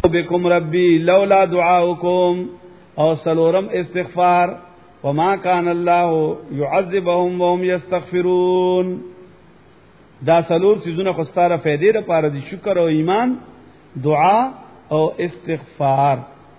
بكم ربي لولا دعاؤكم او سلورم استغفار وما كان الله يعذبهم وهم يستغفرون. دا سلور سيزونه خستاره فائدې لپاره دي، شکر او ایمان، دعا او استغفار.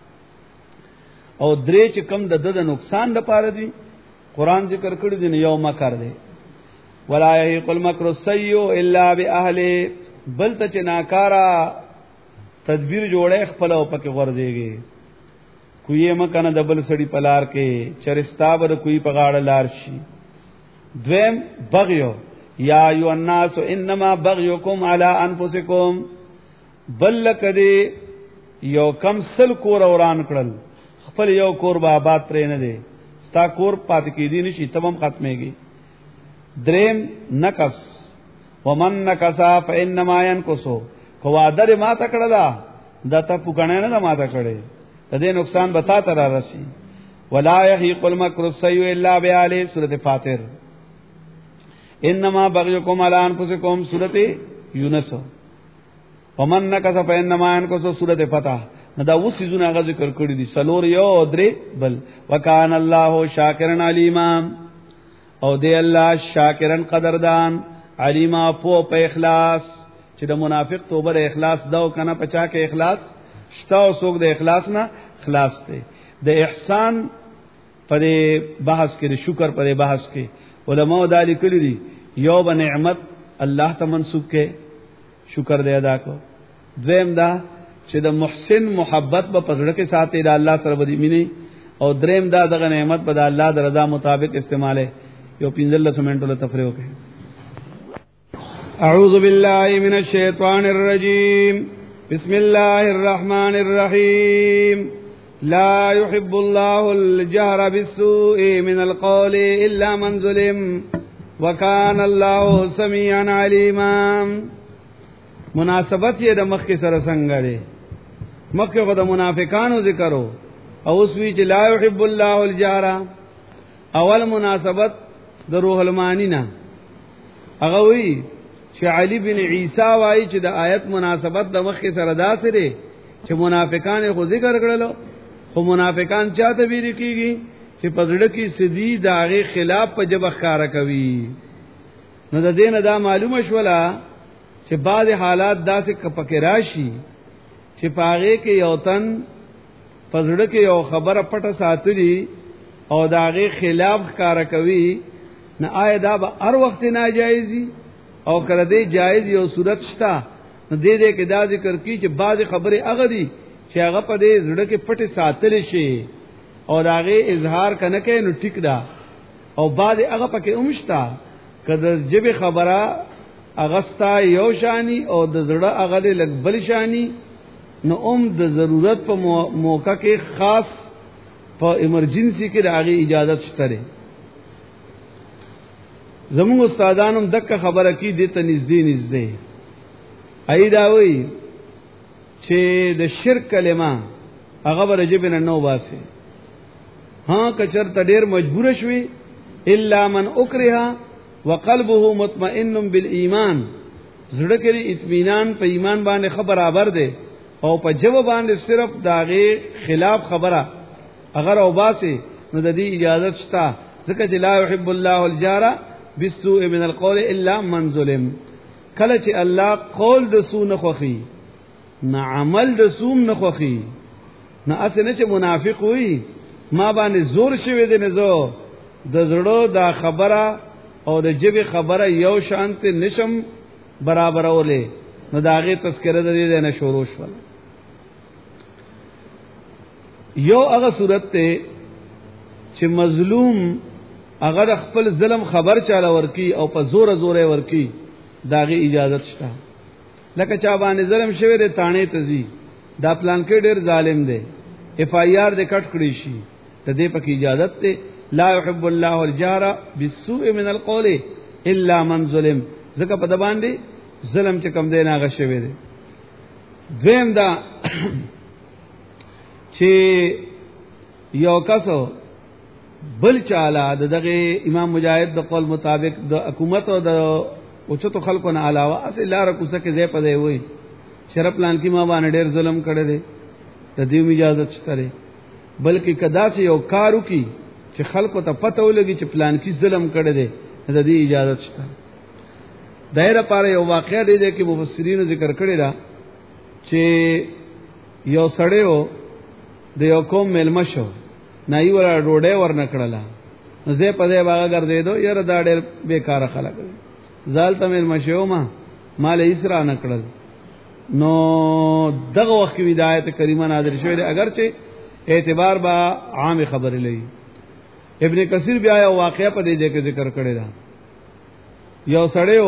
او درې چې کم د نقصان لپاره دي قران ذکر کړی دی، یو مکر دی، ولا يحيق المكر السيء الا باهله، بل ته چې ناکارا تدبیر جوړه خپل او پکې ورځيږي. کوی مکنه دبل سړی پلار کې چرستا بر کوی پغاړه لار شي. دویم بغيو، یا ایو الناس انما بغيكم على انفسكم، بل کدی یو کم سل کور اوران کړل، خپل یو کور به آباد پرې نه دی، ستا کور پات کې دی نشي تمام ختميږي. دریم نقص، ومن نقصا فانما ينقصو، کو در ما تکړه دا دته پوګنه نه ما تکړه، د دې نقصان بتا تر راشي. ولا يحيق المكر السيء الا بعلي، سورۃ فاطر. انما بغيكم على انفسكم، سورۃ یونس. ومن نقص فانما ينقص، سورۃ فتح. دا اوس زونه غږ ذکر کړی دي سلور یو درې بل. وکان الله شاکرن علیما، او دی الله شاکرن قدردان، علیما په اخلاص. چې د منافق توبه د اخلاص داو کنه پچا کې اخلاص شتا او څوک د اخلاص نه خلاص ته. د احسان پر بحث کې، د شکر پر بحث کې علماء دا لیکلي دي، یو به نعمت الله ته منسوب کې شکر دې ادا کو. دویم دا چې د محسن محبت په پزړه کې ساتي د الله سره بدی مینه. او دریم دا دغه نعمت په د الله د رضا مطابق استعماله. یو 15 منټو له تفریح وکړي. اعوذ بالله من الشیطان الرجیم، بسم الله الرحمن الرحیم. لا يحب الله الجهر بالسوء من القول الا من ظلم وكان الله سميعا عليما. مناسبت یې د مخ کې سره څنګه دی؟ مخ کې د منافقانو ذکرو او اوس وی چې لا يحب الله الجهر. اول مناسبت د روح المانی نه، هغه وی چې علی بن عیسی وایي چې د آیت مناسبت د مخ کې سره داسې دی چې منافقان خو ذکر کړلو، خو منافقان چاته ویری کیږي چې پزړه کې سدي داغه خلاف په جبه ښکارا کوي. نو د دین دا معلومه شولا چې بعض حالات داسې کپکه راشي چې پاغه کې یو تن پزړه کې یو خبره پټه ساتلی او داغه خلاف ښکارا کوي، نه آیا دا به هر وخت ناجایزي او کړه دې جایز یو صورت شتا. نو دې کې دا ذکر کی چې بعض خبره هغه دي چې هغه په دې زړه کې پټه ساتل شي او داغه اظهار کنه کې نو ټیک دا. او بعض هغه پکې اومشتا کله جبه خبره اغستا یو شانی او د زړه هغه لګ بل شانی، نو د ضرورت په موقع کې خاص په ایمرجنسی کې داغه اجازه شته. زموږ استادانو دغه خبره کې د ته نږدې ایدا وی چې د شرک کلمه هغه ورجب نه نو واسه. ها کچر ته ډیر مجبور شوي، الا من اکرها وقلبه مطمئن بالایمان، زړه کې اطمینان په ایمان باندې خبر برابر ده او په جواب باندې صرف داغه خلاف خبره اگر او باسه، نو د دې اجازه شته. ځکه چې لا يحب الله الجار بالسوء من القول الا من ظلم. کله چې الله قول د سوء نه خوخي، نه عمل د سوء نه خوخي، نه اسنه چې منافق وي ما باندې زور شوی دی، نه زو د زړه دا خبره او د جبه خبره یو شانت نشم برابر اولې، نو داغه تذکرہ د دې نه شروع شول. یو هغه صورت ته چې مظلوم اگر خپل ظلم خبر چاله ورکی او په زور زور ورکی، داغه اجازه شته. لکه چا باندې ظلم شوی دی تانه تزي، دا پلان کې ډېر ظالم دی، اف آی آر دې کټ کړی شي، ته دې پکې اجازه ته. لا يحب الله الجهر بالسوء من القول الا من ظلم، ځکه په د باندې ظلم چې کم دی نه غشوي دی. دویم دا چې یو کسو بل چاله دغه امام مجاهد د قول مطابق د حکومت او د اوچتو خلکو نه علاوه اصل لار کوڅه کې ځای پدې وای شرف پلان کې ما باندې ډېر ظلم کړی دی، د دې اجازه شته، بلکې کدا چې یو کارو کی چې خلکو ته پته ولګي چې پلان کې ظلم کړی دی د دې اجازه شته. دایره پاره یو واقعیا دی چې مفسرین ذکر کړی دا چې یو سړیو د یو قوم ملما شو نه یې ور ډوډۍ ورنکړله، نو زه په دې باغ ګرځېدو یاره دا ډېر بیکاره خلک زالته ملما شو مال اسرا نکړل. نو دغه وخت هدایت کریمه نازل شوې ده، اگر چې اعتبار با عام خبرې لې. ابن کثیر بیا یو واقعیا په دې کې ذکر کړی دا، یو سړیو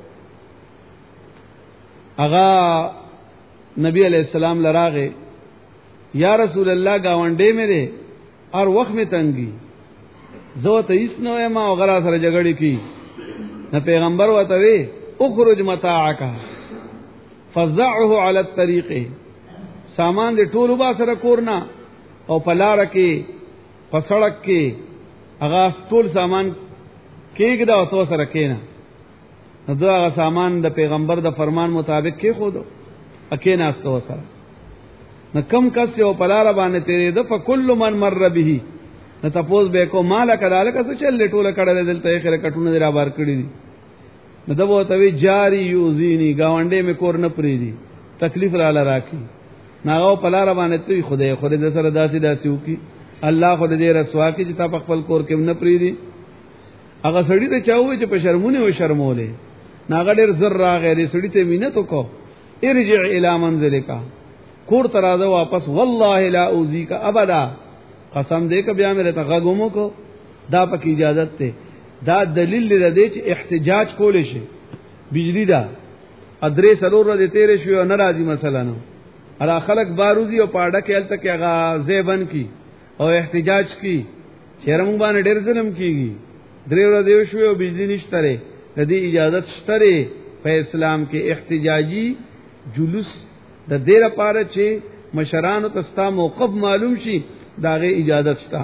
اغا نبی علیہ السلام لراغه یا رسول الله گاونډې مې ده اور وخت میں تنگی زو ته هیڅ نو ما وغیرہ سره جګړې کی، نو پیغمبر وته وی اخرج متاعک فزعه علی الطریق، سامان دې ټول با سره کورنا او پلار کې په سړک کې هغه ټول سامان کېګدا او تو سره کېنا، نو دا سامان د پیغمبر د فرمان مطابق کې خو دو اکینا استو سره. نو کم کس یو پلار باندې تیرې د فکل من مر به، نو تاسو به کو مالک دالک څه چل ټوله کړه دلته خره کټونه درا بار کړی دي، نو دبو ته جاری یوزینی گاونډې می کور نه پری دي تکلیف را لراکی، ناغو پلار باندې توي خدای د سره داسې وکي الله خدای دې رسوا کی چې تا خپل کور کې نه پری دي. هغه سړی ته چاوي چې په شرمونه و شرمولې، ناغه ډېر زر راغې دې سړی ته مينت وکړو ارجع الى منزلک، کور تراده واپس، والله لا اوذیک ابدا، قسم دې ک بیا مې ته غومو کو، دا پکې اجازه ته. دا دلیل دی چې احتجاج کول شي. بجلی دا ادرې سرور دې تیرې شو نه راځي مثلا نو ارا خلق باروزی او پاډه کې الته کې غازه بن کی او احتجاج کی چیرې مونږ باندې ډېر ظلم کیږي، درې ورځې شو او بجلی نشته لري، د دې اجازه شته په اسلام کې احتجاجی جلوس د دې لپاره چې مشرانو تستا موقف معلوم شي داغه اجازه شته.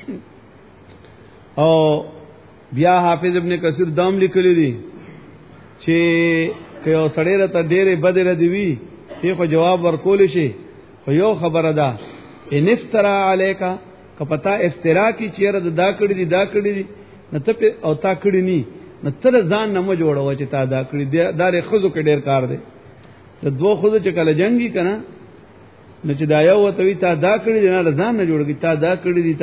او بیا حافظ ابن کثیر دام لیکلی دی چې کيو سړی راته ډېرې بدر دی وی ته خو جواب ورکول شي، خو یو خبره ده ان افترا علیکا کپتا افترا کی چیرې دا کړی دی نه ته او تا کړی نی نو تر ځان نه مو جوړو چې تا دا کړی دی، دا د خزو کې ډېر کار دی. د دوه خزو چې کله جنگي کنه نو چې دا یو وته وی تا دا کړی دی نه ځان نه جوړږي، تا دا کړی دی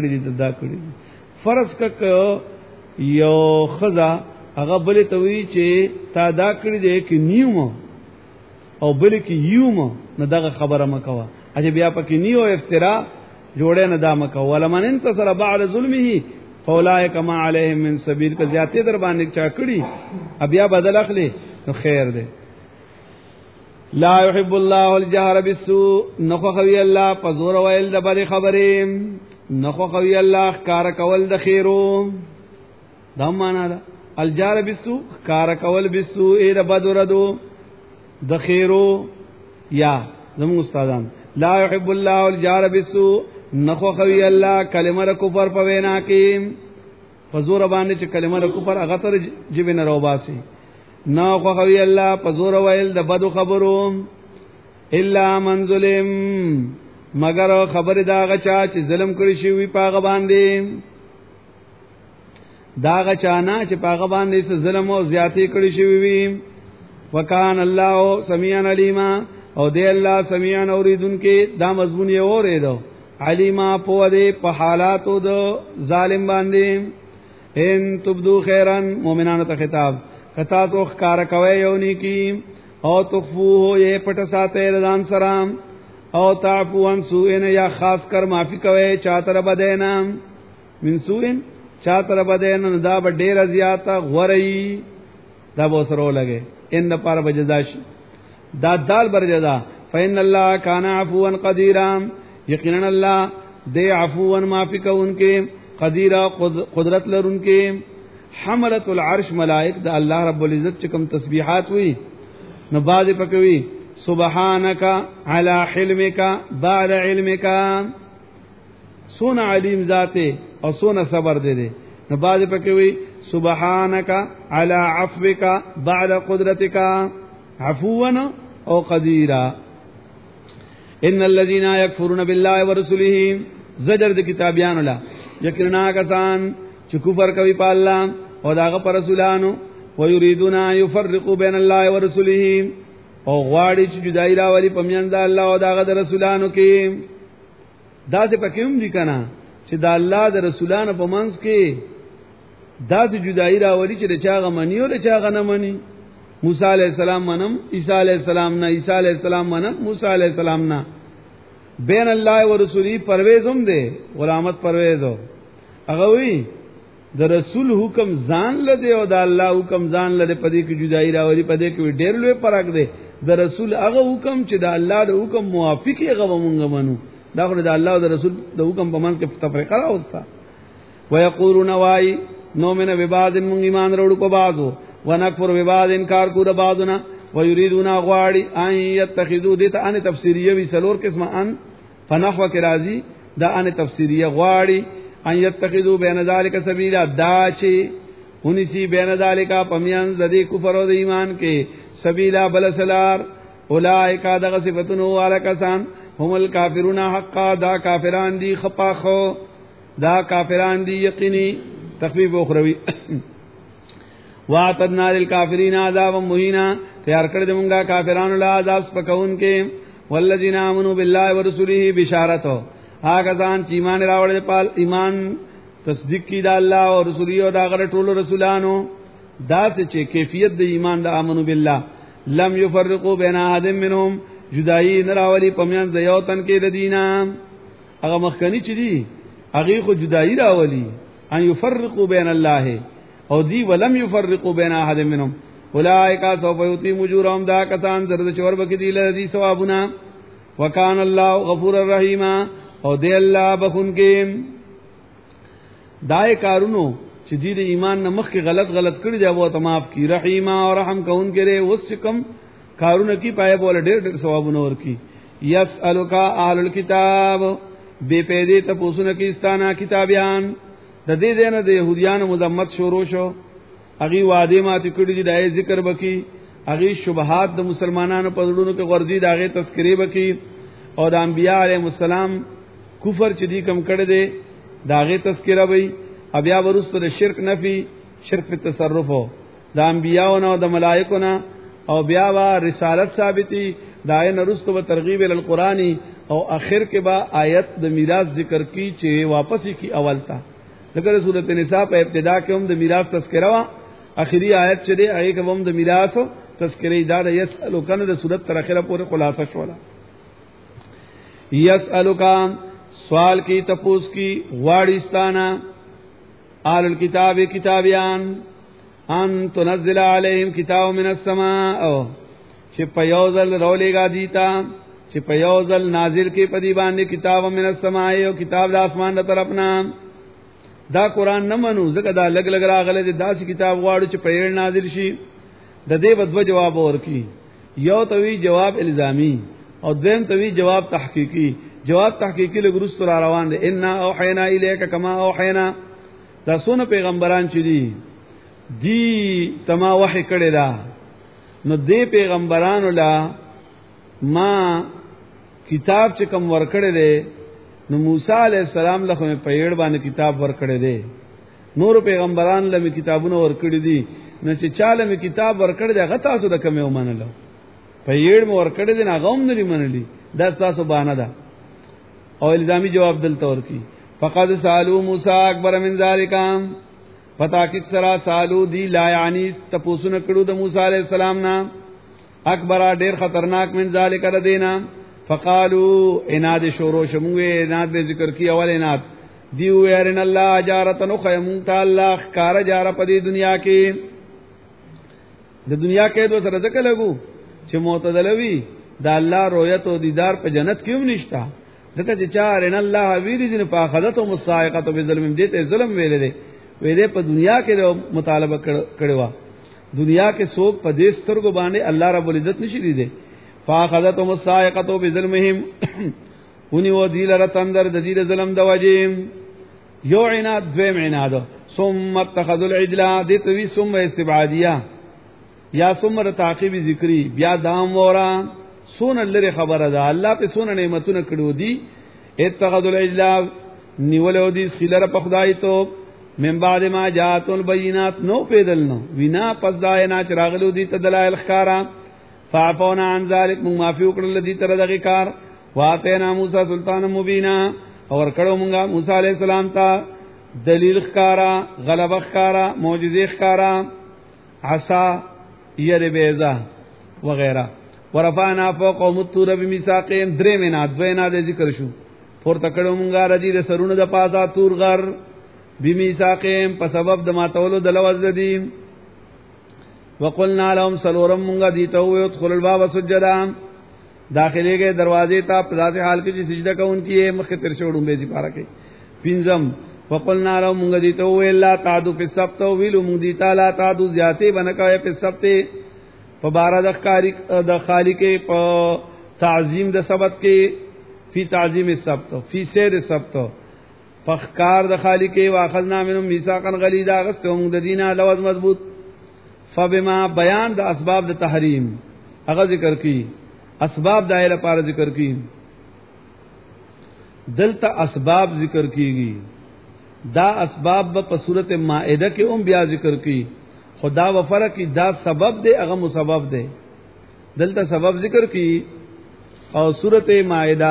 فرض کک یو خزا هغه بل ته وی چې تا دا کړی دی کې نیوم او بل کې یوم، نه دغه خبره مکوه اجه بیا پکې نیو افترا جوړه نه دا مکوه. ولمن انتصر بعد ظلمه فاولئک ما علیهم من سبیل، که زیاتې در باندې چا کړی بیا بدل اخلي نو خیر دی. لا يحب الله الجهر بالسوء، نخو خوی الله پزور ویل د بد خبرې، نخو خوی الله کار کول د خیرو، دا معنا ده الجهر بالسوء کار کول بالسوء د بد ردو د خیرو. یا زمو استادان لا يحب الله الجهر بالسوء، نخو خوی الله کلمه د کفر په وینا کې پزور باندې چې کلمه د کفر هغه تر جیب نه روباسي، نو خو خوی الله پزور ویل د بدو خبرو، الا من ظلم مگر خبر دا غچا چې ظلم کړی شي وي پاغه باندې، دا غچا نه چې پاغه باندې ظلم او زیاتی کړی شي وي. وکان الله سمیعا علیما، او دی الله سمیعا اوریدونکو، دا مضمون یې اوریدو علیما په دې په حالاتو د ظالم باندې. ان تبدو خیرن مؤمنانو ته خطاب، کتا تو ښکار کوي یو نیکی او تخفوه یې پټ ساته رضان سلام، او تعفو عن سوء یا خاص کر معافی کوي چاتر بدینا من سوء چاتر بدینا، دا ډیر زیاته غوري دا به سره لګي ان پر بجداش دا دال بر جدا. فإن الله كان عفوا قديرا، یقینا الله دے عفوا معافی کوونکې قدیرا قدرت لرونکې. حملت العرش ملائک دا الله رب العزت چکم تسبیحات وی نو باز پکوي سبحانك على حلمك بعد علمك، سونا علیم ذاته او سونا صبر دے دے، نو باز پکوي سبحانك على عفوك بعد قدرتك عفوا او قديرا. ان الذين يكفرون بالله ورسله زجر د کتابیان الله یقینا کسان چې کفر کوي په الله او داغه پر رسولانو ويريدون ان يفرقوا بين الله ورسله او غواړي چې جدای راولي په میان د الله او داغه د رسولانو کې دا څه پکې هم دي کنه چې د الله د رسولانو په منځ کې دا څه جدای راولي چې د چاغه منی او د چاغه نه منی موسی علیہ السلام منم عیسی علیہ السلام نه عیسی علیہ السلام منم موسی علیہ السلام نه بین الله و رسولی پرویز هم دے غلامت پرویز ہو هغه وی د رسول حکم ځان لده او د الله حکم ځان لده پدې کې جدای راوړي پدې کې ډېر لوی فرق دی د رسول هغه حکم چې د الله د حکم موافق هغه مونږ منو دا خو د الله او د رسول د حکم په منځ کې تفریقه راوستا ويقولون وای نؤمن ببعض من ایمان وروړو په بعضو ونکفر ببعض انکار کو د بعضنا ويريدون غواړي ان يتخذوا دته ان تفسیریه وی سلور قسمه ان فنحو کې راځي دا ان تفسیریه غواړي ان يتخذوا بين ذلك سبيلا دا چې ونسی بین ذلک پمیان د دې کفر او د ایمان کې سبیلا بل سلار اولئک دغه صفاتونو والکسان هم الکافرون حقا دا کافران دی خپاخو دا کافران دی یقینی تخفیف اخروی واعتدنا للکافرین عذابا مهینا تیار کړ دې مونږه کافرانو له عذاب سپکون کې والذین آمنوا بالله ورسوله بشارتو هغه ځان چې ایمان راوړل په ایمان تصدیق کی دا الله او رسول او دا غره ټولو رسولانو دا چې کیفیت د ایمان د امنو بالله لم يفرقوا بین احد منهم جدائی نراولی پمیان د یو تن کې د دینا هغه مخکنی چې دی هغه خو جدائی راولی ان يفرقوا بین الله او دی ولم يفرقوا بین احد منهم اولئک سوف یؤتیهم اجورهم دا کسان درد چور بک دی لذي ثوابنا وکان الله غفور الرحیم او دی الله بخون کې دای کارونو چې د ایمان نه مخ کې غلط کړی دی او ته معاف کی رحیم او رحم کون کړي اوس کم کارونه کی پای بوله ډېر ثوابونه ورکی یسالک اهل الكتاب به پیدې ته پوښتنه کی استانا کتابیان د دې دینه د يهوديان مذمت شروع شو اغي وعده ما چې کړی دی دای ذکر بکی اغي شبهات د مسلمانانو په وړونو کې ورزي داغه تذکری بکی او د انبیاء علیهم السلام کفر چې دی کم کړی دی داغه تذکرہ وی بیا ورسره د شرک نفی شرک په تصرف هو د انبیاء او د ملائکه نه او بیا وا رسالت ثابتی دای نرست و ترغیب ال القرآنی او اخر کې با آیت د میراث ذکر کی چې واپس کی اول تا ذکر سورۃ النساء په ابتدا کې هم د میراث تذکرہ وا اخری آیت چې دی هغه کې هم د میراث تذکرې دا د یسالک د سورۃ تر اخره پورې خلاصه شولا یسالک سوال کی تپوس کی غواړستانا آل الكتاب کتابیان ان تنزل علیہم کتاب من السماء چې پیوزل رولېګا دیتا چې پیوزل نازل کې پدی باندې کتاب من السماء او کتاب د اسمان د طرفنا دا قران نه منو زکه دا لګ لګ راغله داسې کتاب غواړو چې پیړ نازل شي د دې بدو جواب ورکی یو توی جواب الزامی او دیم توی جواب تحقیقی جواب تحقیقی لګرست را روان دي ان اوحینا الیک کما اوحینا دا سونه پیغمبران چې دی تما وحی کړی دا نو دې پیغمبرانو لا ما کتاب چې کوم ور کړی دی نو موسی علیہ السلام له په پیړ باندې کتاب ور کړی دی نور پیغمبران له کتابونه ور کړی دي نو چې چاله می کتاب ور کړی دی هغه تاسو د کومه ومنلو پیړ مو ور کړی دی نه غوم نه منلی دا تاسو باندې ده او الزامی جواب دلته ورکی فقد سالو موسی اکبر من ذالک پتا کی سرا سالو دی لا یعنی تپوسونه کړو د موسی علیہ السلام نا اکبر ډیر خطرناک من ذالک ردینا فقالو اناد شورو شموه اناد به ذکر کی اول اناد دی ویرن الله اجارتن خیم تعالی کار جار په دنیا کې د دنیا کې دو سره ځکه لګو چې معتدلوی د الله رؤیت او دیدار په جنت کې هم نشتا ځکه چې چارن الله ویری دین په اخذت او مصائقه به ظلم دې ته ظلم ویلې دي ویلې په دنیا کې مطالبه کړوا دنیا کې څوک په دې سترګو باندې الله رب العزت نشي دی فاخذت مصائقه بظلمهم ونی و دی لره تندر د دې ظلم د وجیم یو عناد دویم عناد ثم اتخذوا العجل دې توی ثم استبعادیه یا ثم تعقیب ذکری بیا دام ورا سونه لري خبره ده الله په سونه نعمتونه کړو دي اتخذوا العجل نیولو دي خلره په خدای ته من بعد ما جاءت البينات نو پیدلنو وینا پس داینا چراغلو دي تدلائل خارا فعفونا عن ذلك من معفي وکړل دي تر دغه کار واتینا موسی سلطان مبینا اور کړو مونږه موسی علیہ السلام ته دلیل خارا غلبه خارا معجزې خارا عصا ير بیزا وغیرہ ورفعنا فوقهم الطور بميثاقهم درې مینا دوینا د ذکر شو پور تکړو مونږه ردی د سرونو د پاسا تور غر بميثاقهم په سبب د ماتولو د لوز دي وقلنا لهم سلورم مونږه دیته وي ادخل الباب سجدا داخلي کې دروازې ته په ذات حال کې چې سجده کوونکی مخ تر شوړم به سي پارا کې پینځم وقلنا لهم مونږه دیته وي لا تعدو في السبت ویلو مونږ دیتا لا تعدو زیاته بنکوي په سبت په بار د خالق په تعظیم د سبت کې فی تعظیم السبت فی سیر السبت فخکار د خالق واخذنا منهم میثاقا غلیظا غستهم د دینه لوز مضبوط فبما بیان د اسباب د تحریم هغه ذکر کی اسباب دایره لپاره ذکر کی دلته اسباب ذکر کیږي دا اسباب په صورت مائده کې هم بیا ذکر کی خدا و فرق کی دا سبب دے هغه مسبب دے دلته سبب ذکر کی او صورت مائده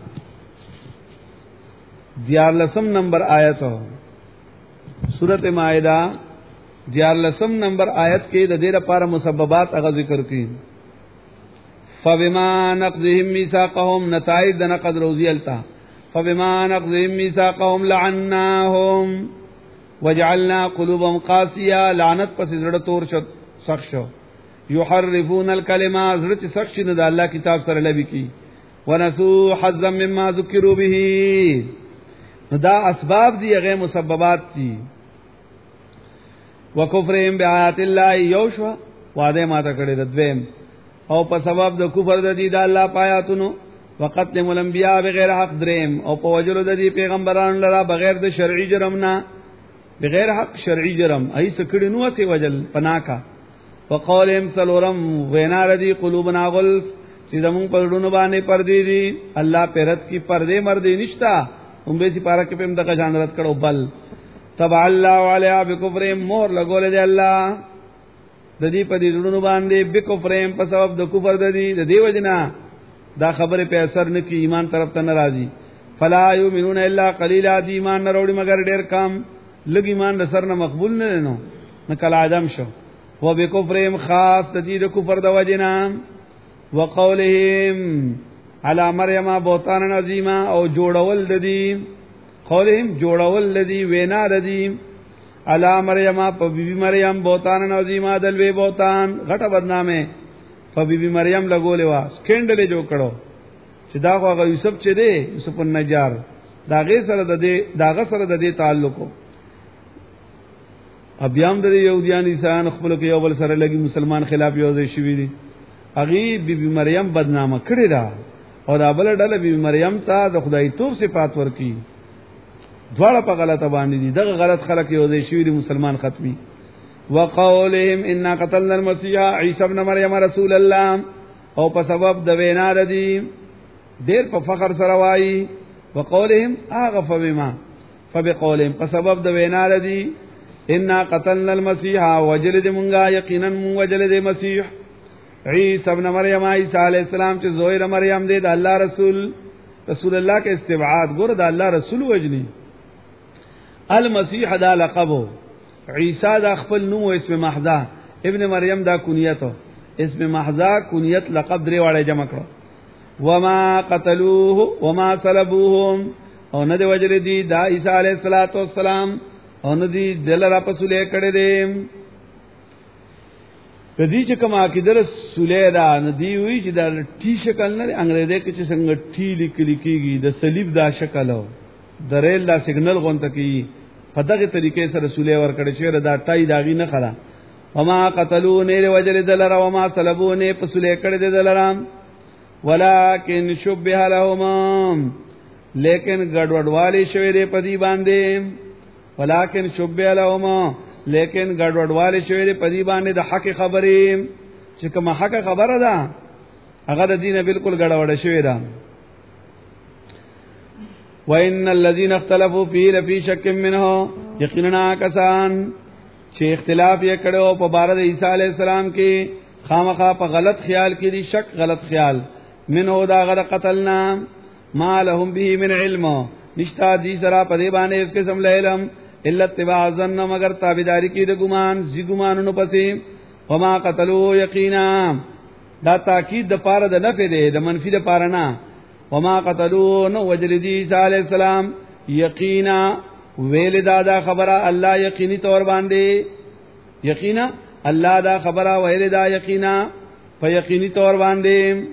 14 نمبر آیت ہو سورۃ مائدہ 14 نمبر آیت کې د دې لپاره مسببات هغه ذکر کړي فبما نقضهم ميثاقهم نتائج د نقض روزیلتا فبما نقضهم ميثاقهم لعناهم وجعلنا قلوبهم قاسيه لعنت پس زړه تور شو سخت شو يحرفون الكلمه زړه سخت شنه د الله کتاب سره لبي کی ونسوا حظا مما ذکروا به دا اسباب دی هغه مسببات دي وکفرهم بیاات الله یوشوا وعده ماته کړی د دویم او په سبب د کفر د دې د الله پایاتونو وقتل الانبیاء بغیر حق دریم او په وجلو د دې پیغمبرانو لرا بغیر د شرعي جرم نه بغیر حق شرعي جرم ای سکړی نو سی وجل پناکا وقولهم سلورم وینا ردی قلوبنا غلف چې زمون په ډونو باندې پردي دي الله پرد کی پردے مردی نشتا هم به سي پارا کې پم دغه جان رات کړو بل تبع الله علیه بکفرهم مور لګول دی الله د دې په دې ډونو باندې بکفرهم په سبب د کفر د دې د دیو جنا دا خبره په اثر نه کی ایمان طرف ته ناراضي فلا یؤمنون الا قلیلا دی ایمان نه وروړي مگر ډیر کم لګ ایمان د سر نه مقبول نه نو نکل ادم شو و بکفرهم خاص د دې د کفر د وجنا وقولهم علی مریم بوتان عظیما او جوړول د دې قولهم جوړول د دې وینا د دې علی مریم په بیبي مریم بوتان عظیما دلوي بوتان غټه بدنامه په بیبي مریم لګولې وا سکندل جو کړو چې دا هغه یوسف چې دی یوسف النجار داغه سره د دې داغه سره د دې تعلق ابيام د يهوديان انسان خپل کې یو بل سره لګي مسلمان خلاف یو ځای شوی دي اغي بیبي مریم بدنامه کړی دا او دا بل ډله بیبي مریم ته د خدای توب صفات ورکی دواړه په غلطه باندې دي دغه غلط خلک یو ځای شوی دي مسلمان ختمي وقولهم ان قتلنا المسيح عيسى ابن مريم رسول الله او په سبب د وینا ردی ډیر په فخر سره وایي وقولهم اغف بما فبقولهم په سبب د وینا ردی ان قتلنا المسيح وجلد منغا یقینا وجلد مسیح عیسی ابن مریم عیسی علیہ السلام چې زویر مریم دی د الله رسول الله کې استبعاد ګور د الله رسول وجنی المسیح دا لقب عیسی دا خپل نوم او اسم محضا ابن مریم دا کنیت اسم محضا کنیت لقب درې واړه جمع کړو وما قتلوه وما صلبوهم او نه دی وجل دی دا عیسی علیہ السلام او نه دی دل را پسولې کړي دي کدی چې کوم عقیده رسوله دا ندی وی چې دا ټی شکل نه انګریزي کې چې څنګه ټی لیکل کیږي د صلیب دا شکل او د ریل دا سیګنل غونته کی په دغه طریقې سره رسوله ور کړی چې دا ټای داغي نه خلا وما قتلوا نه وجل دلرا وما صلبوا نه پسولې کړي دلرا ولکن شبه لهم لیکن ګډوډ والی شوی دی پدی باندې ولکن شبه لهم لیکن ګډوډ والی شوی دی پدی باندې د حق خبرې چې کوم حق خبره ده هغه د دین بالکل ګډوډ شوی دا. وان الذين اختلفوا فيه لفي شك منه، یقینا کسان چې اختلاف یې کړو په بار د عیسی علی السلام کې خامخا په غلط خیال کې دي، شک غلط خیال، منه دا غره قتلنا ما لهم به من علم، نشتا دي سرا په دې باندې اس قسم له علم الا اتباع ظن، مگر تابعداري کې د ګمان زی ګمانونو پسې. وما قتلوا یقینا، دا تاکید د پاره د نفي دی، د منفي د پاره نه. وما قتلوا نو وجلدی عیسی علیہ السلام یقینا ویل دا خبره الله یقیني تور باندې، یقینا الله دا خبره ویل دا یقینا په یقیني تور باندې.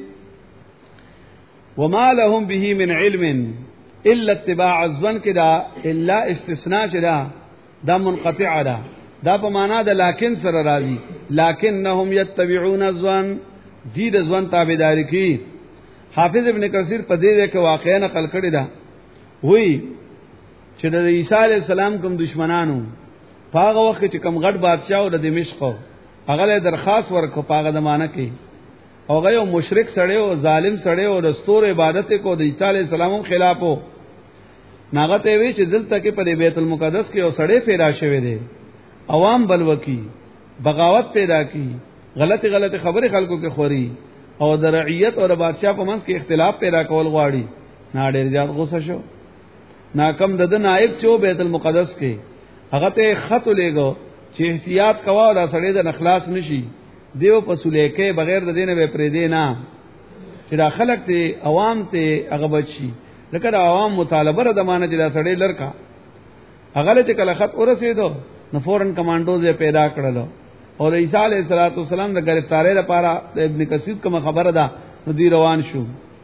وما لهم به من علم الا اتباع الظن، کدا الا استثناء چدا دا منقطع ده، دا په معنا د لکن سره راځي، لکنهم يتبعون الظن، دې د ځوان تابعداري کوي. حافظ ابن کثیر په دې کې واقعا نقل کړی دا، وی چې د عیسی علی السلام کوم دشمنانو پاغه وخت چې کوم غټ بادشاہ او د دمشق هغه له درخواست ورکو پاغه زمانہ کې، هغه یو مشرک سړی او ظالم سړی او د ستور عبادت کو د عیسی علی السلام خلافو ناغه ته وی چې دلته کې په بیت المقدس کې یو سړی پیدا شوی دی، عوام بلوکی بغاوت پیدا کی، غلط خبره خلکو کې خوري او د رعیت او د بادشاہ په منځ کې اختلاف پیدا کول غواړي. نا ډیر زیات غوسه شو، ناکم د نائب چو بیت المقدس کې هغه ته خط لګو چې احتیاط کوا دا سړی د نخلاص نشي، دیو په سلیکه بغیر د دینه به پرې دی نه چې دا خلک ته عوام ته هغه بچي، لکه د عوام مطالبه را دمانه چې دا سړی لړکا هغه ته کله خط ورسېدو نو فورن کمانډوز پیدا کړل او عیسی علیه السلام د گرفتاری لپاره د ابن کثیر کوم خبره ده نو دی روان شو.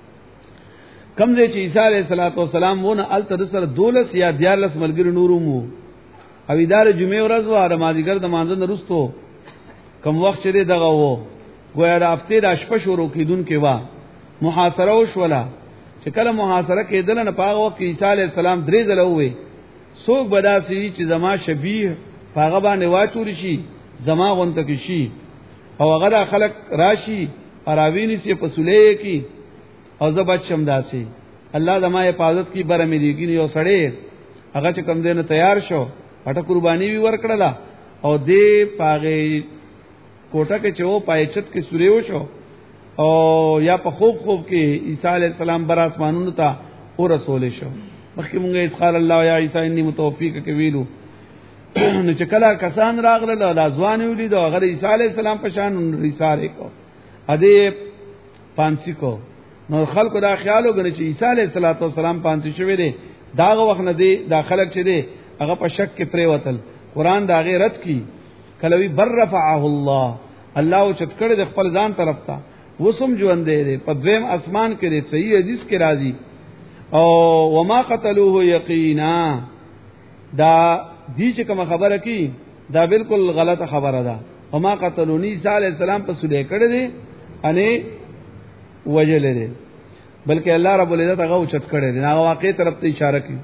کم دې چې عیسی علیه السلام ونه ال تر سره 12 یا 14 ملګری نورو مو او اداره جمعه ورځ و د مازیګر د مانځن وروسته کم وخت چې دغه وو ګویا د هفته د شپه شروع کیدون کې وا محاصره وشولا، چې کله محاصره کېدل نه پاغه وخت عیسی علیه السلام درې ځله وې څوک بداسي چې زما شبیه پاغه باندې واچور شي، زما غونته کې شي او هغه خلک راشي اراوینی سي پسولې کی او زه بچم داسي، الله زما حفاظت کی بره مې دیږي. یو سړی هغه چې کم دینه تیار شو پټه قرباني وی ورکړه او دې پاغه کوټه کې چو پایچت کې سوريو شو او یا په خوب کې عیسی علی السلام بر اسمانونو ته او رسول شو. مخکې مونږه قال الله یا عیسی انی متوفیک کې ویلو نو چې کله کسان راغله د ځوان ولید او هغه عیسی علی السلام په شان رساله کو اده پانسی کو، نو خلکو دا خیال وګڼي چې عیسی علیه السلام پانسی شوی دی، داغه وخت نه دی دا خلک چې دی هغه په شک کې پرې وتل. قران دا غیرت کی کلوی بر رفعه الله، الله او چت کړه د خپل ځان طرف ته وسم ژوند دی په دویم اسمان کې دی، صحیح حدیث کې راځي. او وما قتلوه یقینا، دا دی چې کوم خبره کی دا بالکل غلطه خبره ده. وما قتلونی عیسی علیہ السلام په سولې کړه دي اني وجل دي، بلکې الله رب العزت هغه اوچت کړه دي، هغه واقع طرف ته اشاره کوي.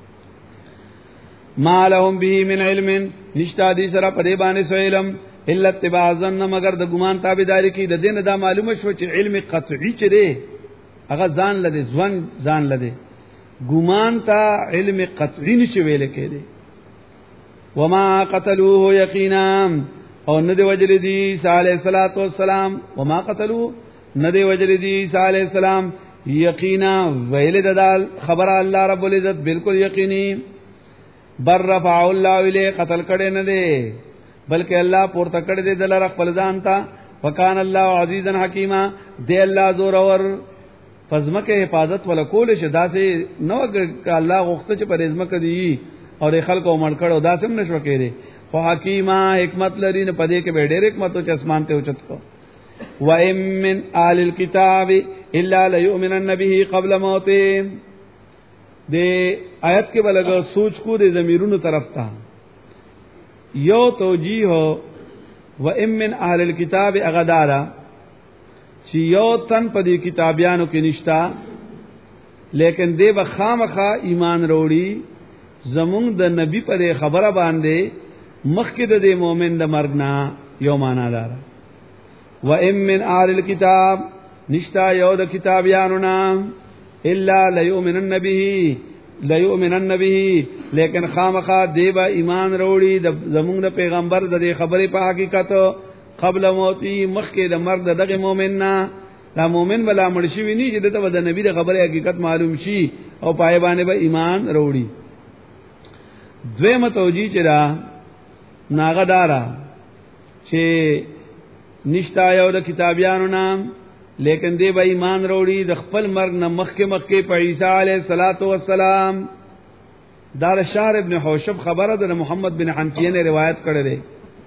ما لهم به من علم، نشتا دي سره په دې باندې سو علم الا اتباع ظن، مگر د ګمان تابعداري کی. د دین دا معلومه شو چې علم قطعی چې دی هغه ځان لده، ځان لده، ګمان تا علم قطعی نشي ویل کېده. وما قتلوه یقینا، او ندی وجل دی عیسی علیہ السلام، وما قتلوه ندی وجل دی عیسی علیہ السلام یقینا ویل دال خبر الله رب العزت بالکل یقینی. بر رفع الله الیه، قتل کړي نه دی بلکې الله پورته کړي دی دلر خپل ځان ته. وکان الله عزیزا حکیما، دی الله زور اور فزمکه حفاظت ولا کول شدا سي نو الله غوښته چې پر ازمکه دی او د خلکو مړ کړو دا سم نشو کېږي. خو حکیمه حکمت لري نه پدې کې به ډېر حکمت او چې اسمان ته اوچت کو. و ام من آل الكتاب الا ليؤمنن به قبل موته، دې آیت کې بلګو سوچ کو دې ضمیرونو طرف ته یو توجیه هو. و ام من اهل الكتاب اغدارا چې یو تن په دې کتابیانو کې نشتا لیکن دې به خامخا ایمان وروړي زمونږ د نبی په خبره باندې مخکې د مؤمن د مرګ نه یو معنا دار. و ام من اهل الكتاب، نشتا یو د کتابیانو نام الا لیؤمنن به لیکن خامخا دیبا ایمان وروړي د زمونږ د پیغمبر د خبرې په حقیقت قبل موتی مخکې د مرګ دغه مؤمن نه دا مؤمن بلا مرشي ویني چې دغه د نبی د خبرې حقیقت معلوم شي او پای باندې به ایمان وروړي. دویمه توجیه چې دا ناغدارا چې نشتا یو د کتابیانو نام لیکن دی به ایمان وروړي د خپل مرګ نه مخکې په عیسی علیه السلام. دار شار ابن حوشب خبره د محمد بن حنفیه نے روایت کړی دی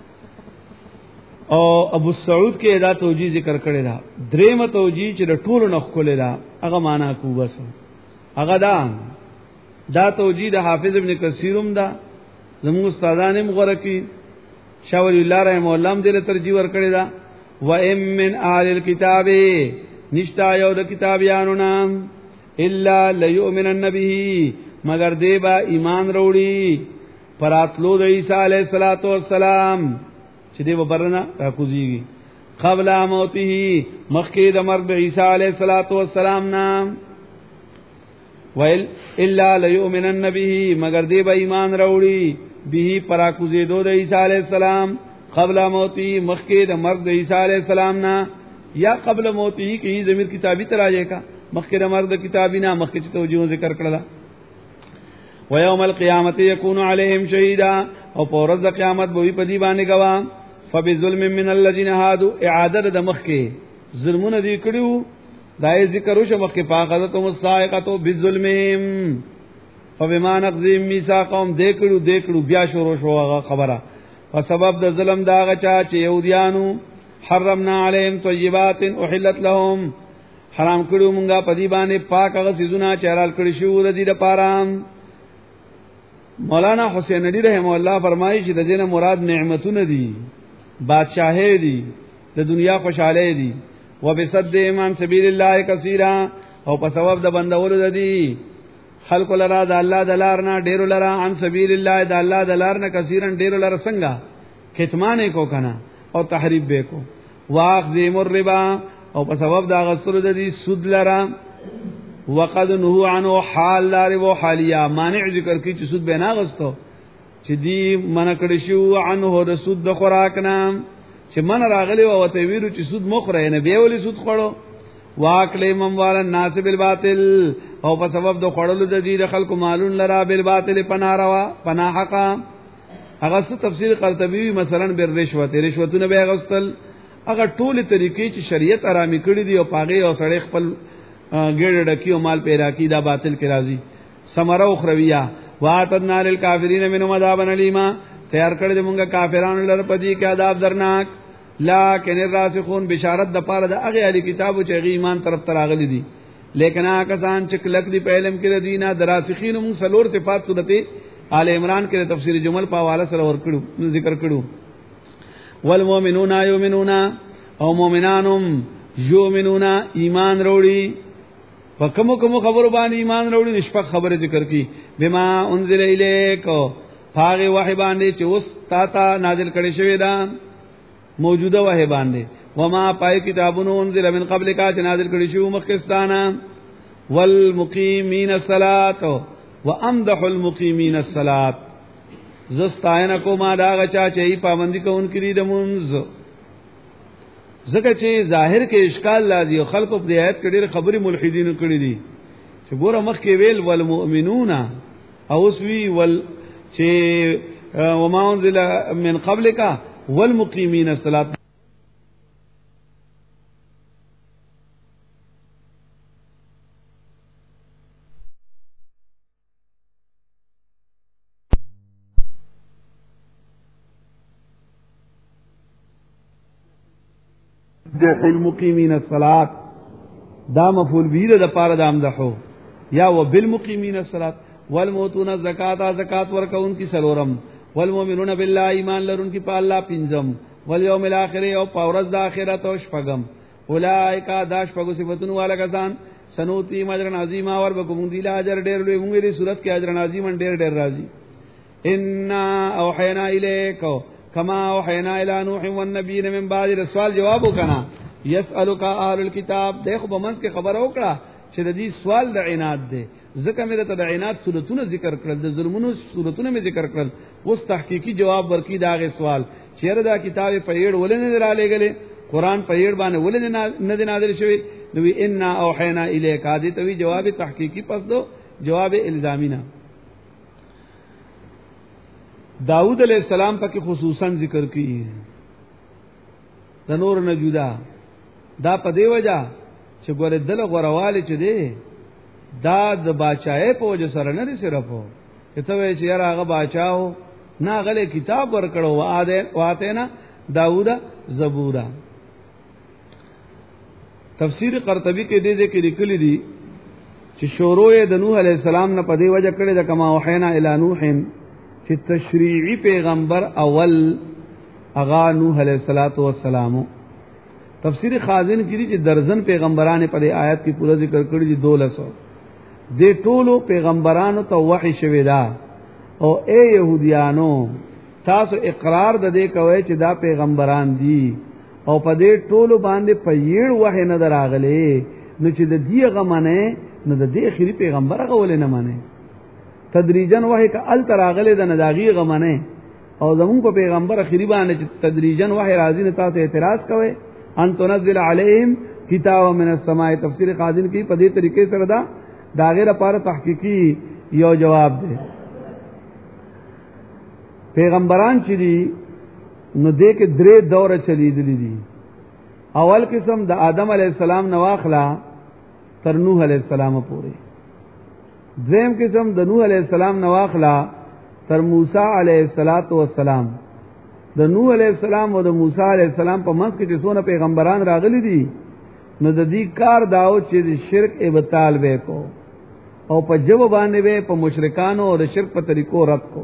او ابو سعود کې دا توجیه ذکر کړی دا. درېمه توجیه چې د ټولو نخ کولې دا هغه معنا کو بس هغه دا توجیه د حافظ ابن کثیرم دا زموږ استادانه مغره کی شاه ولی الله رحم الله هم دې ترجیح ور کړی دا. و ام من اهل الكتاب نشتا یو د کتابیانو نام الا ليؤمنن به مگر دیبا ایمان وروړي پراتلو د عیسی علیه السلام چې دی وبرنا راکوزیږي قبل موته مخکې د مرګ د عیسی علیه السلام نام ویل الا ليؤمنن به مگر دیبا ایمان وروړي به پراکوزیدو د عیسی علیه السلام قبل موتی مخکې د مرګ د عیسی علیه السلام نه یا قبل موتی کې ضمیر کتابی تر راځي کا مخکې د مرګ د کتابی نه مخکې چې توجیه ذکر کړل. و یوم القیامت یکون علیهم شهیدا او په ورځ د قیامت به وي په دی باندې گواه. فبظلم من الذين هادوا اعاده د مخکې ظلمونه دی کړیو دای ذکر وش مخکې پاغذتهم الصائقه بالظلمهم فبما نقضهم ميثاقهم دیکړو بیا شروع شو هغه خبره په سبب د ظلم داغه چا چې يهوديانو حرمنا عليهم طيبات احلت لهم حرام کړو مونږه په دې باندې پاک هغه سيزونه چې حلال کړی شو د دې لپاره. مولانا حسین علی رحم الله فرمایي چې د دې نه مراد نعمتونه دي بادشاہي دي د دنیا خوشاله دي وبصد من سبیل الله کثیرا او په سبب د بندولو د دي خلق لرا د الله د لار نه ډیر لرا عن سبیل الله د الله د لار نه کثیرن ډیر لرا څنګه کتمان کو کنه او تحریف به کو واخذیم الربا او په سبب د غسر د دي سود لرا وقد نهو عنه حال لري و حالیا مانع ذکر کی چې سود به نه غستو چې دی من کړي شو عنه د سود د خوراک نام چې من راغلی او ته ویرو چې سود مخره نه به ولي سود خړو واکل مموال الناس بالباطل او په سبب د خړلو د دې د خلکو مالون لرا بالباطل پناروا پناحقا هغه څه تفسیر قرطبی مثلا رشوتونه به غستل هغه ټول طریقې چې شریعت آرامي کړی دی او پاغه او سړی خپل ګډ ډکی او مال پیدا کی دا باطل کې راځي. ثمره اخرویہ واتدنا للکافرین منهم عذابا الیما تیار کړی د مونږه کافرانو لپاره پدې کې عذاب درناک. لکن الراسخون بشارت د پاره د هغه علی کتابو چې غی ایمان طرف تراغلی دي لیکن هغه کسان چې کلک دی په علم کې دینه دراسخین موږ سلور صفات سورته آل عمران کې تفسیر جمل په حواله سره ورکړو ذکر کړو. والمؤمنون یؤمنون او مؤمنانم یؤمنون ایمان وروړي وکم خبرو باندې ایمان وروړي نشپک خبره ذکر کی بما انزل الیک هغه وحی باندې چې اوس تا نازل کړي شوی دا موجوده وحی باندې وما پای کتابونو انزل من قبل کا چې نازل کړي شو مخکستانه والمقیمین الصلاۃ وامدح المقیمین الصلاۃ زستاینه کو ما دا غچا چې پابندی کوونکې دي د منځ زکه چې ظاهر کې اشکال لازم او خلکو په آیات کې ډېر خبرې ملحدین کړې دي چې ګوره مخ کې ویل والمؤمنون او سوی ول چې وما انزل من قبلک والمقیمین الصلاۃ المقیمین الصلاۃ دا مفعول به د پاره د امدحو یا وبالمقیمین الصلاۃ والموتون الزکات زکات ورکون کی سلورم والمؤمنون بالله ایمان لرون کی په الله پنځم والیوم الاخر او پاورز د اخرت او شپغم اولائک داش پغو صفاتون والا کسان سنوتی مجرن عظیم اور بکوم دی اجر ډیر لوی موږ لري صورت کې اجر عظیم ډیر راځي. ان اوحینا الیک کما اوحینا الی نوح والنبیین من بعد. سوال جواب وکنا یسألک اهل الكتاب دیکھو بمنس کې خبر وکړه چې د دې سوال د عناد دی ځکه مې ته د عناد صورتونه ذکر کړل د ظلمونو صورتونه مې ذکر کړل اوس تحقیقی جواب ورکې داغه سوال چیرې دا کتاب په یړ ولې نه را لګلې قران په یړ باندې ولې نه نازل شوی نو ان اوحینا الیک ادي ته جواب تحقیقی پس دو جواب الزامی نه داؤد علیہ السلام پکې خصوصا ذکر کړي د نور نه جدا دا په دی وجہ چې ګوره دل غورواله چې دی دا د باچای په وجه سره نه صرف چې ته وې چې یاره هغه باچاو نه غلې کتاب ورکړو واته نه داوود زبورا تفسیر قرطبی کې دې کې لیکلي دي چې شروع د نوح علی السلام نه په دی وجه کړي د کما وحینا الی نوح چې تشریعی پیغمبر اول اغا نوح علیہ السلام تفسیر خازن کړي چې درزن پیغمبران په آیات کې پورا ذکر کړی دي 1200 د ټولو پیغمبرانو ته وحی شوی دا او اے يهوديانو تاسو اقرار د دې کوي چې دا پیغمبران دي او په دې ټولو باندې په یړ وحی نه دراغلي نو چې د دې غمنه نو د دې اخري پیغمبر غول نه مانه تدریجن وحی ک ال تراغله د نداغي غمنه او زمون په پیغمبر اخري باندې چې تدریجن وحی راځي نه تاسو اعتراض کوئ ان تنزل علیہم کتاب من السماء تفسیر قاضین کی په دې طریقې سره دا داغه لپاره تحقیقی یو جواب دی پیغمبران چې دي نو دې کې درې دوره چلیدلې دي اول قسم د آدم علی السلام نواخلا تر نوح علی السلام پورې دویم قسم د نوح علی السلام نواخلا تر موسی علیہ السلام د نوح علیہ السلام او د موسی علیہ السلام په منځ کې چې څونه پیغمبران راغلي دي نو د دې کار داو چې د شرک ابطال وکړو او په جواب باندې به په مشرکانو او د شرک په طریقو رد کو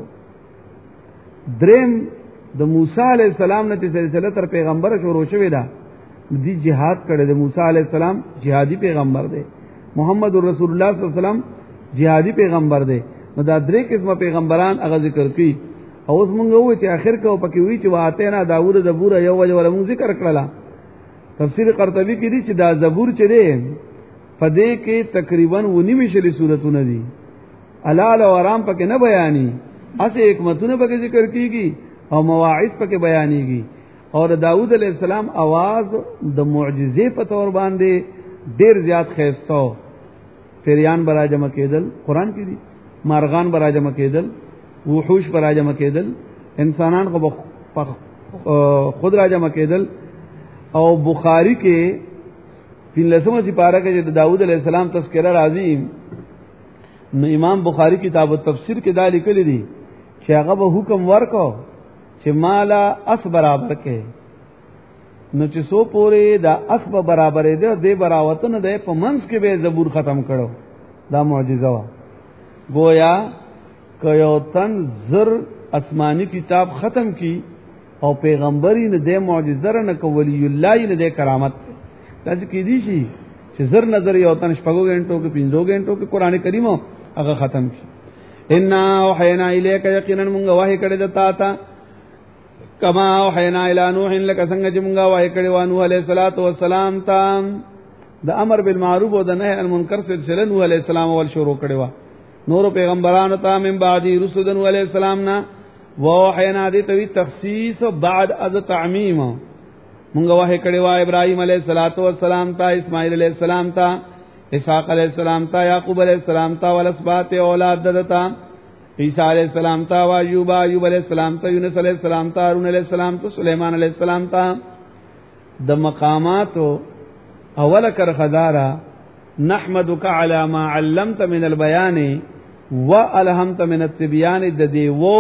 دریم د موسی علیہ السلام نه چې سلسله تر پیغمبر شروع شوې ده دی جهاد کړي د موسی علیہ السلام جهادي پیغمبر دی محمد رسول الله صلی الله علیه وسلم جهادي پیغمبر دی نو دا درې قسمه پیغمبران هغه ذکر کړي او اوس مونږ وایو چې اخر کې پکې وی چې واته نه داوود زبور یو وجه ولا مونږ ذکر کړلا تفسیر قرطبی کې دي چې دا زبور چې دی پدې کې تقریبا 19 شری سورتونه دي علال او آرام پکې نه بیانې اسه حکمتونه پکې ذکر کیږي او مواعظ پکې بیانېږي اور داوود علیہ السلام आवाज د معجزې په تور باندې ډیر زیات خېستو پیریان برا جمع کېدل قران کې دي مارغان برا جمع کېدل وحوش برا جمع کېدل انسانان کو خود را جمع کېدل او بخاری کې 13 سپاره کې د داوود علیہ السلام تذکرہ راځي نو امام بخاری کتاب التفسیر کې دا لیکل دي چې هغه به حکم ورکو چې مالا اس برابر کې نو چې سو پورې دا اس برابرې ده د براوتن ده په منځ کې به زبور ختم کړو دا معجزه وا گویا کيو تن زر آسمانی کتاب ختم کی او پیغمبري نه د معجزه نه کولی الله نه د کرامت لږ کې دي شي چې زر نظر یو تن شپږو غنټو کې 5 غنټو کې قران کریم هغه ختم شي ان وحینا الیک یقینا مونږ وحی کړی د تا ته کما وحینا الی نوح لک څنګه چې مونږ وحی کړی و نوح علیہ السلام ته د امر بالمعروف او د نهی عن المنکر سلسله نوح علیہ السلام ول شروع کړی و نور پیغمبرانو ته من بعد رسول نوح علیہ السلام نا وحینا دې توی تخصیص بعد از تعمیم مونږ وحی کړی و ابراهیم علیہ السلام ته اسماعیل علیہ السلام ته اسحاق علیہ السلام ته یعقوب علیہ السلام ته ولسبات اولاد دتا عیسی علیہ السلام ته ایوب علیہ السلام ته یونس علیہ السلام ته هارون علیہ السلام ته سلیمان علیہ السلام ته د مقامات اول کر خدارا نحمدک علی ما علمت من البیان والهمت من التبیان د دی وو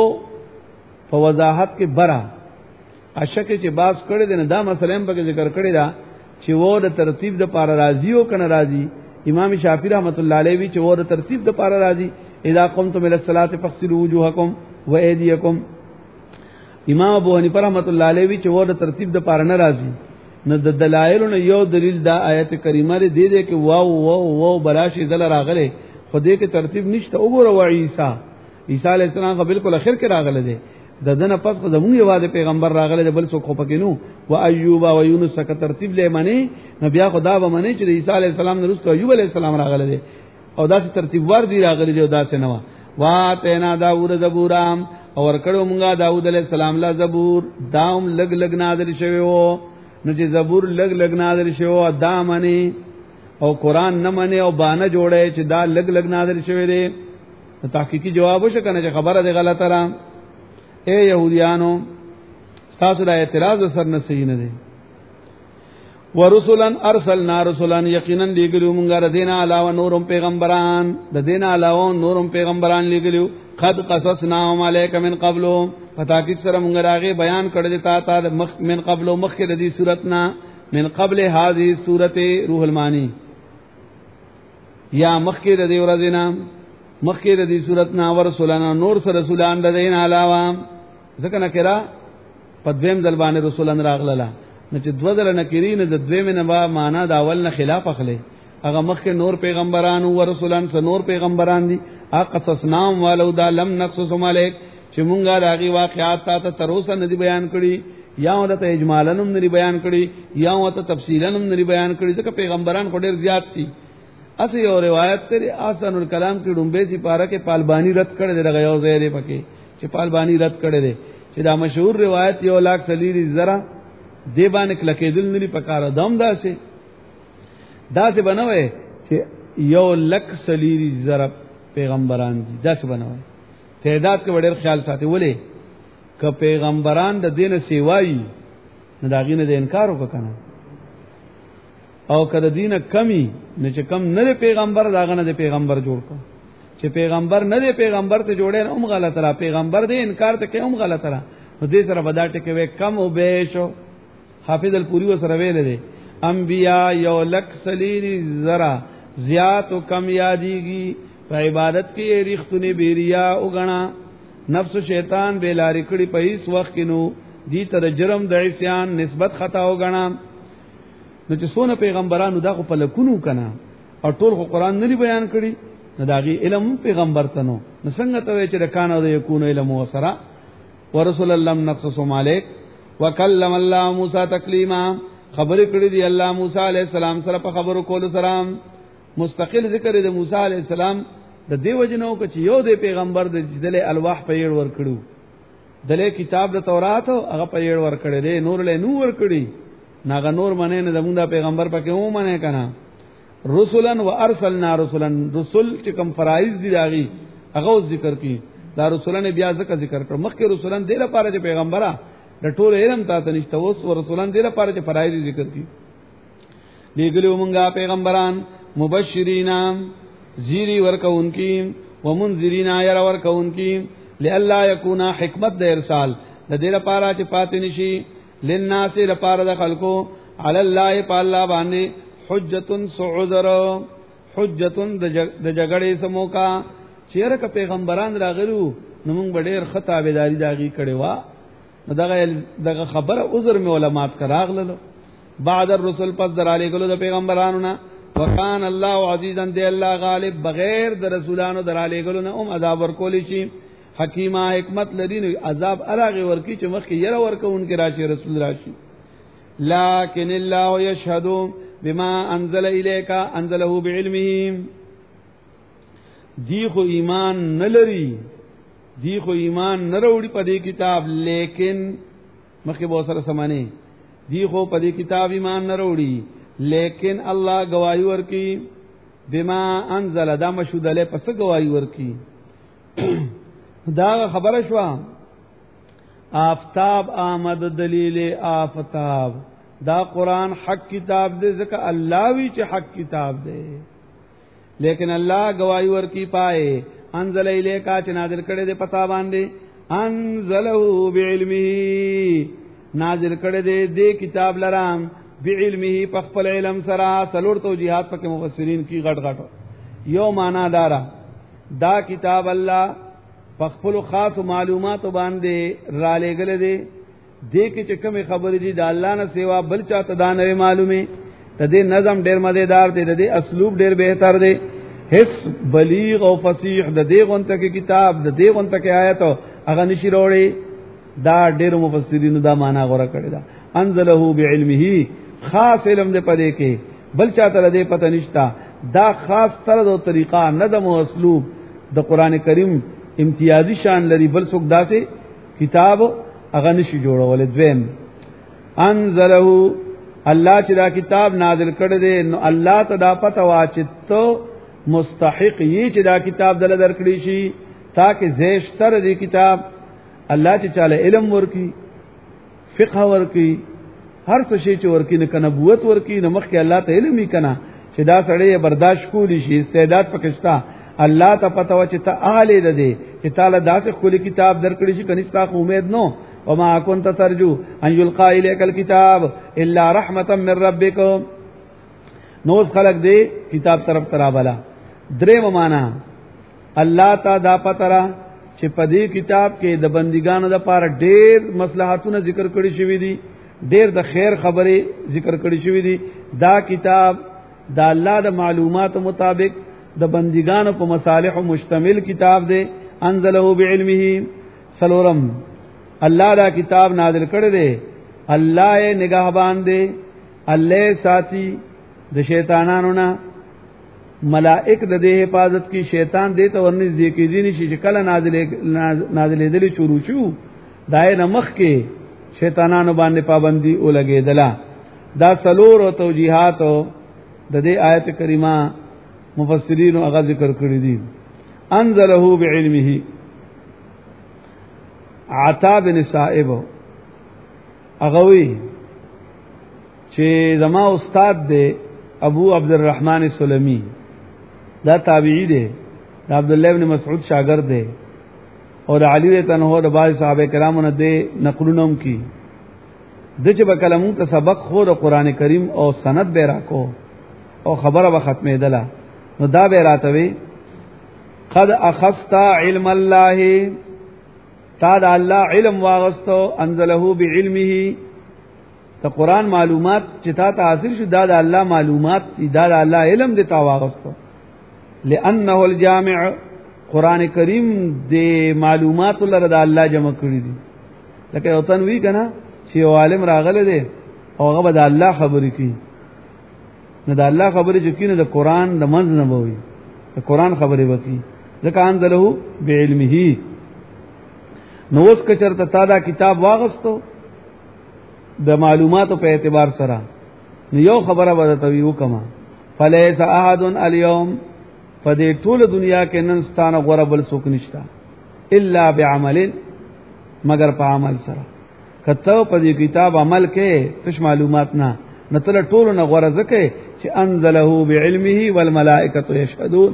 فوضاحت کې برا اشک چې باس کړی دی نه دا مسله هم په ذکر کړی دا چې وو د ترتیب د پار راضی او کنه راضی امام شافعی رحمت الله علیه وی چې وو د ترتیب د پار راضی اذا قمتم الى الصلاه فاغسلوا وجوهكم وايديكم امام ابو حنیفه رحمت الله علیه وی چې وو د ترتیب د پار نه راضی نو د دلایل نو یو دلیل دا آیت کریمه لري دی کې واو براشي زل راغله خو دې کې ترتیب نشته وګوره و عیسی علیہ السلام بالکل اخر کې راغله دی د دنه پس خو زموږ یوازې پیغمبر راغله بل څوک خو پکې نو و ایوب او یونس ک ترتیب لې منی نبی خدا به منی چې عیسی علی السلام نه رسول ایوب علی السلام راغله دي او داسې ترتیب ور دي راغلي دي او داسې نو وا تینا داوود زبورام او ورکړو مونږه داوود علی السلام لا زبور داوم لګ لګ نازل شوی وو نو چې زبور لګ لګ نازل شوی وو دا منی او قران نه منی او باندې جوړه چې دا لګ لګ نازل شوی دی تحقیقی جواب وشو کنه چې خبره دی غلطه را اے يهوديانو تاسو دا اعتراض سر نه صحیح نه دي ورسلا ارسلنا رسلا یقینا لګلو مونږه د دینه علاوه نورم پیغمبران د دینه علاوه نورم پیغمبران لګلو قد قصصناهم علیک من قبل فتاکید سره مونږ راغه بیان کړی تا تا من قبل مخکې د دې صورتنا من قبل هذه سورته روح المانی یا مخکې د دې ورځې مخکې د دې صورتنا ورسلنا نور سره رسولان د دین علاوه ځکه نه کړه په دویم ځل باندې رسولان راغله نو چې دوه ځل نکرین د دویم نه با معنا د اول نه خلاف اخلي هغه مخکې نور پیغمبرانو ورسولان سره نور پیغمبران دي اقصصنام ولو دا لم نقصصهم علیک چې مونږه راغي واقعات ته تر اوسه ندي بیان کړي یا ورته اجمالنم ندي بیان کړي یا ورته تفصیلنم ندي بیان کړي ځکه پیغمبران کو ډیر زیات دي اسی یو روایت تیرې آسان الکلام کې ډومبه دي پاره کې پالبانی رد کړي دغه یو ځای دی پکې چې پالبانی رد کړي دي چې دا مشهور روایت 1,00,000 زره دی باندې کلکېدل نه پکاره دم داسې بنوي چې 1,00,000 زره پیغمبران دي داسې بنوي تعداد کې ډېر خیال ساتي ولې ک پیغمبران د دین سیوای نه داغې نه د انکار وکړه او کله دینه کمی نه چې کم نه پیغمبر داغه نه پیغمبر جوړ کړ چې پیغمبر نه پیغمبر ته جوړې نه هم غلطه را پیغمبر دې انکار ته کوم غلطه را نو دې سره بداټه کې کم او بیشو حافظ الپوری وسره ویل دي انبیاء 1,00,000 زیات او کم یادېږي په عبادت کې ریختونه بیریا او غنا نفس شیطان به لارې کړي په هیڅ وخت کې نو دې تر جرم د عصيان نسبت خطا او غنا نو چې څونه پیغمبرانو دا خو په لکونو کنا او ټول خو قران نه بیان کړي نو داغي علم پیغمبر ته نو څنګه ته چې رکانو د یکون علم وسره ورسول الله نقصص مالک وکلم الله موسی تکلیما خبر کړی دی الله موسی علی السلام سره په خبرو کولو سلام مستقل ذکر د موسی علی السلام د دیو جنو چې یو د پیغمبر د جدل الواح په یړ ور کړو دله کتاب د تورات هغه په یړ ور کړی دی نور له نور کړی ناغه نور منه نه زمونږ پیغمبر پکې و منه کنه رسولن و ارسلنا رسولن رسول چې کوم فرایض دي داغي هغه ذکر کی دا رسولن بیا ذکر کړ مخکې رسولن دې لپاره چې پیغمبره د ټول علم ته نشته اوس رسولان دې لپاره چې فرایض ذکر کی لګلو مونږه پیغمبران مبشرین زیری ورکونکی ومنذرین ایر ورکونکی لالا یکون حکمت د ارسال د دې لپاره چې پاتې نشي للناس لپاره د خلکو علی الله تعالی باندې حجتن سعذر حجتن د جګړې سموکا چیرې ک پیغمبران راغلو نو موږ ډېر خطا بيداری داږي کړي وا دغه خبره عذر می علماء کراغلو بعد الرسل پس دراله ګلو د پیغمبرانو نه وکان الله عزیزا دی الله غالب بغیر د رسولانو دراله ګلو نه عذاب ورکول شي حکیمه حکمت لري عذاب الاغه ورکی چې مخ یې ورکون کې راشي رسول راشي لكن الله يشهد بما انزل اليك انزله بعلمه دی خو ایمان نلري دی خو ایمان نروړي په دې کتاب لیکن مخکې به سره سمانه دی خو په دې کتاب ایمان نروړي لیکن الله گواہی ورکی بما انزل دا مشهود له پس گواہی ورکی دا خبره شو آفتاب آمد دلیل آفتاب دا قرآن حق کتاب دے ځکه الله وی چې حق کتاب دے لیکن الله گواہی ورکی پائے انزل الیکا چې نازل کړي دے پتا باندې انزله بعلمه نازل کړي دے کتاب لرام بعلمه په خپل علم سره سلور توجیهات پکې مفسرین کی غټ غټ یو معنا دارا دا کتاب الله په خپل خاص معلومات باندې را لګل دي دې کې چې کوم خبرې دي د الله نه سیوا بل چاته دا نه معلومه ته دې نظم ډېر مزیدار دی د دې اسلوب ډېر بهتر دی هیڅ بلیغ او فصیح د دې غونته کې کتاب د دې غونته کې آیت هغه نشي وروړي دا ډېر مفسرین دا معنا غوړه کړی دا انزله بعلمه خاص علم دې پدې کې بل چاته دې پته نشتا دا خاص طرز او طریقہ نظم او اسلوب د قران کریم امتیازی شان لري بل څوک داسې کتاب هغه نشي جوړول. دویم انزله الله چې دا کتاب نازل کړی دی نو الله ته دا پته واچته مستحق یې چې دا کتاب دل درکړي شي تاکي زیشتر دی کتاب الله چې چاله علم ورکی فقه ورکی هر څه شي چې ورکی نه نبوت ورکی نه مخکې الله ته علم یې کنا چې دا سړی برداشت کولی شي استعداد پکښتا الله ته پته و چې ته اهل دې چې تعالی داسې خولي کتاب درکړي شي کنيستا امید نو وما كنت ترجو ان يلقى اليك الكتاب الا رحمه من ربك نوز خلق دې کتاب طرف ترابلا درې معنا الله تا دا پتره چې په دې کتاب کې د بندګانو لپاره ډېر مصلحتونه ذکر کړي شوی دي ډېر د خیر خبرې ذکر کړي شوی دي دا کتاب دا الله د معلومات مطابق د بندګانو په مصالح مشتمل کتاب دی انزله بعلمه سلورم الله دا کتاب نازل کړی دی الله یې نگہبان دی الله ساتي د شیطانانو نه ملائک د دې حفاظت کی شیطان دې ته ورنځ دې کې دي نشي چې کله نازلې دلی شروع شو دای نمخ کې شیطانانو باندې پابندي ولګېدله دا سلور او توجیهات د دې آیت کریمه مفسرین هغه ذکر کړی دي انزله بعلمه عطا بن صائب اغوی چې زما استاد دی ابو عبد الرحمن السلمی دا تابعی دی دا عبد الله ابن مسعود شاگرد دی اور علی رضی الله عنه د بعض صحابه کرامو نه دی نقلونم کی د چې په کلمو ته سبق خو د قران کریم او سند به راکو او خبره به ختمه دله نو دا به راتوي قد اخذت علم الله تا دا الله علم واغستو انزله بعلمه ته قران معلومات چې تا ته حاصل شو دا د الله معلومات دا د الله علم دې تا واغستو لانه الجامع قران کریم دې معلومات لره د الله جمع کړی دي لکه او تنوی کنه چې عالم راغله دي او هغه د الله خبرې کوي نه د الله خبرې چې کینه د قران د منځ نه وي د قران خبرې وکي ځکه انزله بعلمه نو اوس که چرته تا دا کتاب واغستو د معلوماتو په اعتبار سره نو یو خبره ودته ویو کما فلیس احد اليوم فدې ټول دنیا کې نن ستانه غره بل څوک نشتا الا بعمل مگر په عمل سره کته په دې کتاب عمل کې تش معلومات نه نتل ټول نه غره زکه چې انزله بعلمه والملائکه یشهدون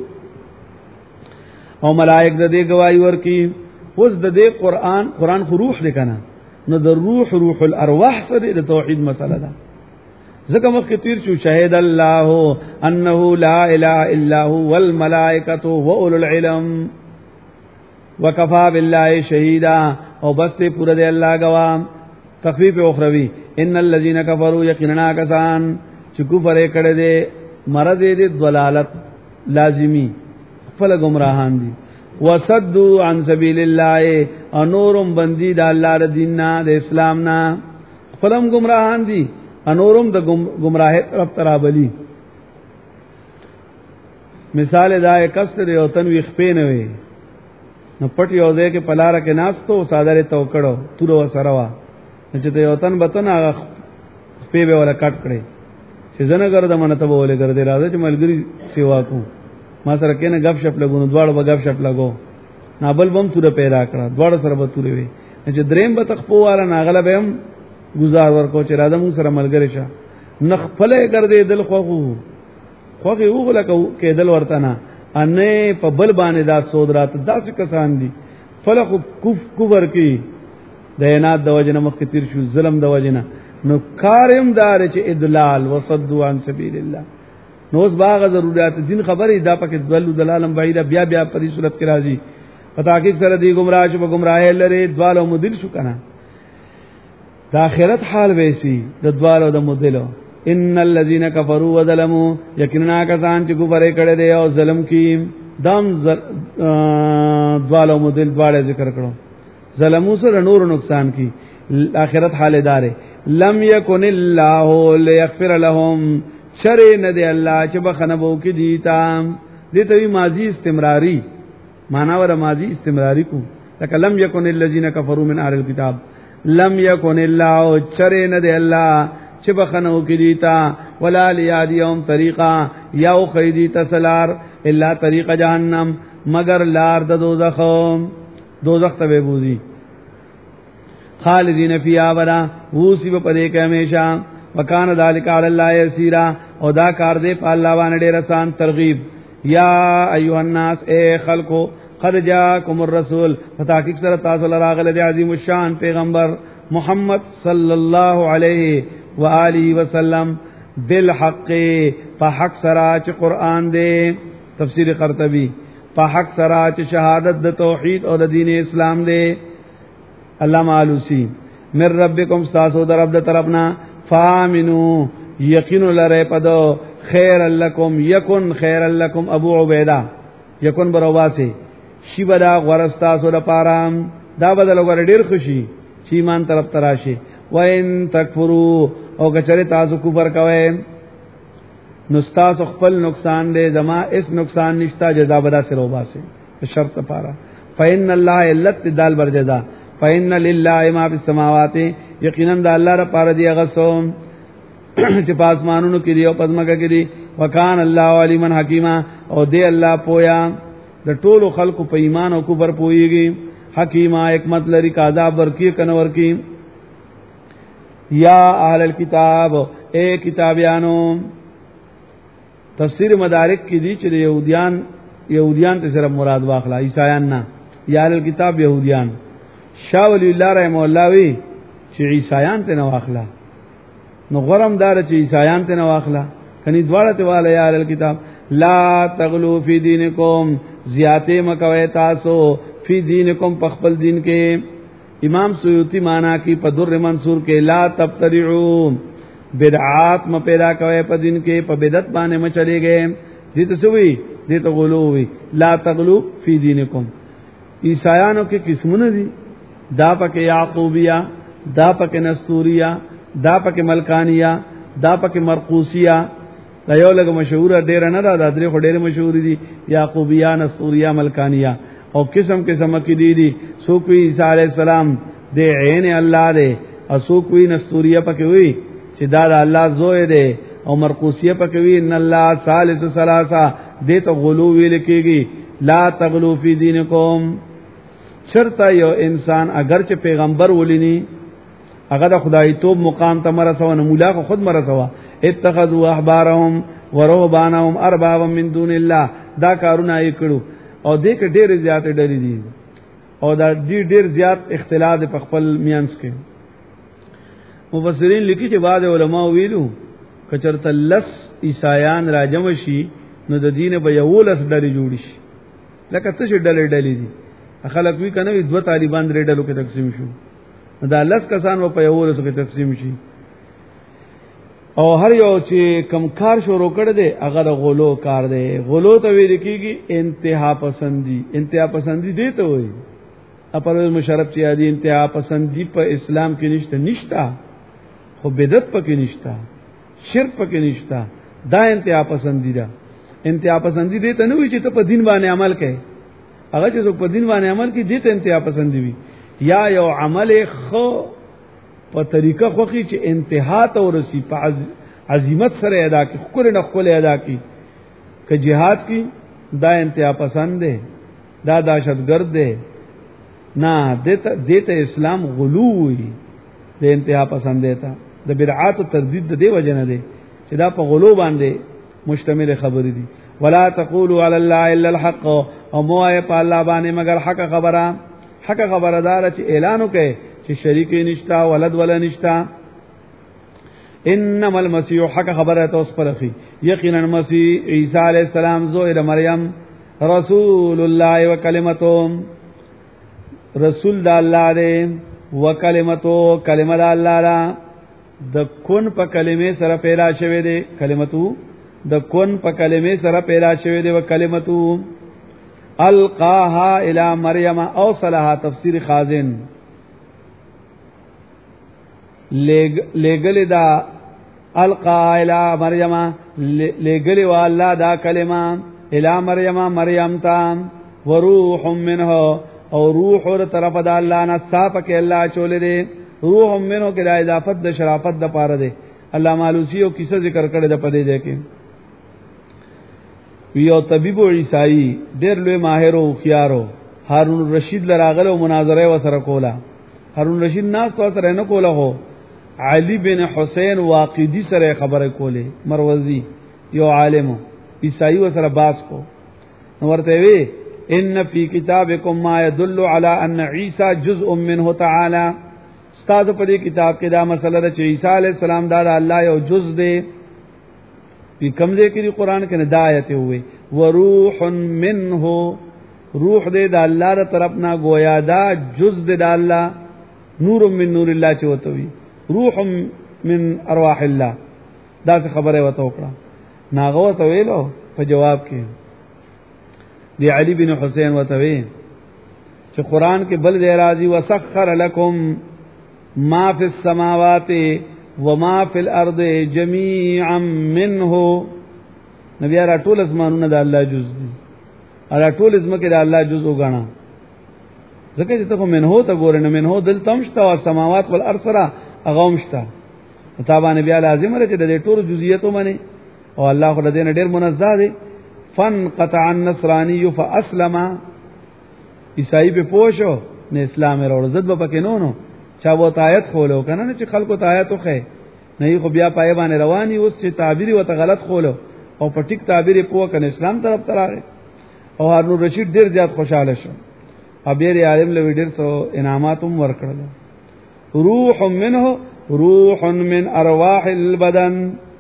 او ملائک د دې گواہی ورکي اوس د دې قران خو روح دی کنه نو د روح الارواح سره د توحید مسله ده ځکه مخکې تیر شو شهید الله انه لا اله الا هو والملائکه واولو العلم وکفى بالله شهیدا او بس ته پورا دی الله گواه تخفیف اخروی ان الذين كفروا یقینا کسان چې کفر کړي دي مرض دي ضلالت لازمی خپل گمراهان دي وصدوا عن سبيل الله انورم بندي د الله د دین نه د اسلام نه خپلم گمراهان دي انورم د گمراهی طرف ترابلی مثال دا کسر یو تنوی خپې نه وي نو پټ یو ځای کې پلار کې ناستو ساده تو کړو تور وسره وا چې ته یو تن بتن هغه خپې به ولا کټ کړي چې زنه ګرځه منته به ولې ګرځي راځي چې ملګری سیوا کو ما سره کینه غف شپ لګونو دواړو به غف شپ لګو نابل بم تور پیدا کړه دواړو سره به تورې وي چې دریم به تخپو والا ناغله به هم گزار ورکو چې راځم سره ملګری شه نخپلې ګرځي دل خوغه وګله کې دل ورته نه انې په بل باندې دا سودرات داسې کسان دي فلق کوفر کی د عنایت د وجنه مخ تیر شو ظلم د وجنه نو کارم دار چې ادلال وصدوا عن سبیل الله نو اوس باغ ضرورت دین خبرې دا پکې دلالم بعیده بیا په دې صورت کې راځي پتا کې سره دی گمراه چې په گمراهی لري دوالو مدل شو کنه د آخرت حال ویسی د دوالو د مدلو ان الذين كفروا وظلموا یقینا کسان چې کفر کړي دي او ظلم کړي دام دوالو مدل دواله ذکر کړو ظلمو سره نور نقصان کی آخرت حال دار لم یکن الله لیغفر لهم شر نه دی الله چې بخنبو کی دیتا دې ته ماضی استمراری معنا ور ماضی استمراری کو لکه لم یکن الذین کفروا من اهل الكتاب لم یکن الله شر نه دی الله چې بخنو کی دیتا ولا لیادیهم طریقا یو خیدی تسلار الا طریق جهنم مگر لار د دوزخ ته بوزي خالدین فیها ولا وسی په دې کې همیشه وکانه ذالک علی الله یسیرا او دا کار دې په الله باندې ډېر آسان ترغیب یا ایها الناس اے خلقو قد جاءکم الرسول فتحقیق سره تاسو لراغله دی عظیم الشان پیغمبر محمد صلی الله علیه و آله وسلم بالحق په حق سره چې قران دې تفسیر قرطبی په حق سره چې شهادت د توحید او د دین اسلام دې علامہ علوسی من ربکم استاسو در رب طرفنا فامنو یقین لره پدو خیر لکم یکن خیر لکم ابو عبیدہ یکن برواسی شی بدا غرستاسو لپارام دا بدل ور ډیر خوشي چې ایمان طرف تراشي وان تکفروا او کچره تاسو کفر کوئ نو تاسو خپل نقصان دې زما اس نقصان نشتا جزا بدا سره وباسي شرط پارا فإن الله علت دال بر جزا فإن لله ما فی السماوات یقینا د الله را پاره دی غسوم چې پاسمانونو کې دی او پزماګه کې دی وکان الله علیمن حکیما او دی الله پویا د ټولو خلقو په ایمان او کفر پویږي حکیما حکمت لري عذاب ورکی کنور کی یا اهل الكتاب اے کتابیانو تفسیر مدارک کې دي چې یهودیان ته سره مراد واخلا عیسایان نه یا اهل الكتاب یهودیان شاه ولی الله رحم الله وی چې عیسایان ته نه واخلا نو غرم دار چې عیسایان ته نه واخلا کني دواړه ته والا یا اهل الكتاب لا تغلو فی دینکم زیاته مکوي تاسو فی دینکم په خپل دین کې امام سیوطی معنا کی په در منصور کې لا تبتدعوا بدعات م پیدا کوي په دین کې په بدعت باندې م چلے گئے دې ته سوي دې ته غلو وی لا تغلو فی دینکم عیسایانو کې قسمونه دي دا پکې یعقوبیہ دا پکې نستوریہ دا پکې ملکانیہ دا پکې مرقوسیہ دا یو لګ مشهور ډیر نه دا درې خو ډیر مشهور دي یعقوبیہ نستوریہ ملکانیہ او قسم قسم کې دي سو کوئی عیسی علیہ السلام دې عین الله دې او سو کوئی نستوریہ پکې وي چې دا د الله زوی دی او مرقوسیه پکې وی ان الله ثالث ثلاثه دې ته غلو ویل کېږي لا تغلو فی دینکم شرط یو انسان اگر چې پیغمبر ولینی هغه د خدای توب مقام ته مرسو نه مولا خو خود مرسوا اتخذوا احبارهم ورهبانهم اربابا من دون الله دا کارونه یې کړو او دې کې ډېر زیات ډلې دي او دا ډېر زیات اختلاف په خپل میانس کې مفسرین لیکي چې بعض علما ویلو کچرته لس عیسایان راجم شي نو د دین به یو لس ډلې جوړ شي لکه څه ډلې دي خلک وی کنه وی دوه طالبان درې ډلو کې تقسیم شو دا لس کسان په یو لس کې تقسیم شي او هر یو چې کم کار شروع کړ دې هغه د غلو کار دی غلو ته ویل کېږي انتها پسندي دی ته وایي اپروز مشرف چې ادي انتها پسندي په اسلام کې نشتا خو بدعت پکې نشتا شرک پکې نشتا دا انتها پسندي ده انتها پسندي دی ته نه وي چې ته په دین باندې عمل کوي هغه چې په دین باندې عمل کوي دې ته انتها پسندي وي یا یو عمل خو په طریقه خوخي چې انتها ته ورسی په عظمت سره ادا کی خپل نه خپل ادا کی که jihad کی دا انتها پسند ده دا دهشتګرد ده نه دته اسلام غلو وي د انتها پسند ده د بدعات او تردید د دی وجه نه ده چې دا په غلو باندې مشتمل خبرې دي ولا تقولوا على الله الا الحق او موای په الله باندې مگر حق خبره دار چې اعلان وکړي چې شریک نشتا ولد ولا نشتا انما المسيح حق خبره توس پرخي یقینا مسیح عیسی علیہ السلام زوی مریم رسول الله وکلمته رسول د الله دی وکلمته کلمه د الله را د کون په کلمې سره پیدا شوه دی کلمتو د کون په کلمې سره پیدا شوه دی وکلمتو القاها الى مریم اوصلها تفسیر خازن لګل دا القاها الى مریم لګل والله دا کلمه الى مریم مریم تام وروح منه او روح ور طرف د الله نه صاف کې الله چولې دي روح منه کې د اضافت د شرافت د پاره دي الله مالوسی او کیسه ذکر کړی د پدې ده کې یو طبيب عیسائی ډېر لوی ماهر او خيارو هارون رشید لراغله مناظره وسره کوله هارون رشید ناس کو سره نه کوله هو علی بن حسین واقدی سره خبره کوله مروزی یو عالم عیسائی وسره باس کو نو ورته وی ان فی کتابکم ما يدل على ان عیسی جزء منه تعالی استاد په دې کتاب کې دا مسله ده چې عیسی علی السلام دا الله یو جز دی په کمزې کې قرآن کې دا آیت وي وروح منه روح دې د الله تر طرف نه گویا دا جز دې د الله نور من نور الله چې وته وي روح من ارواح الله دا څه خبره وته وکړه ناغه وته ویلو په جواب کې دی علی بن حسین وته وی چې قرآن کې بل دې راځي وسخر لكم ما فی السماوات وما فی الارض جميعا منه نبی را ټول اسمانونه د الله جز دي را ټول اسمه کې د الله جز وګاڼه ځکه چې ته منه ته ګورنه منه دل تمشتا او سماوات والارض سره اغومشتا تابانه بیا لازم لري چې د ټول جزئیاتو باندې او الله خو دې نه ډېر منزه دي فن قطع النصرانی فاسلم عیسائی په پوښو نه اسلام وروړ زد په پکې نو چا وو آیت خولو کنه چې خلکو ته آیت وخه نه خو بیا پای باندې رواني اوس چې تعبیر وته غلط خولو او په ټیک تعبیر پوه کنه اسلام طرف تراغه او هارون رشید ډیر زیات خوشاله شو ابیر عالم له ډیر سو انعامات هم ورکړل روح منه روح من ارواح البدن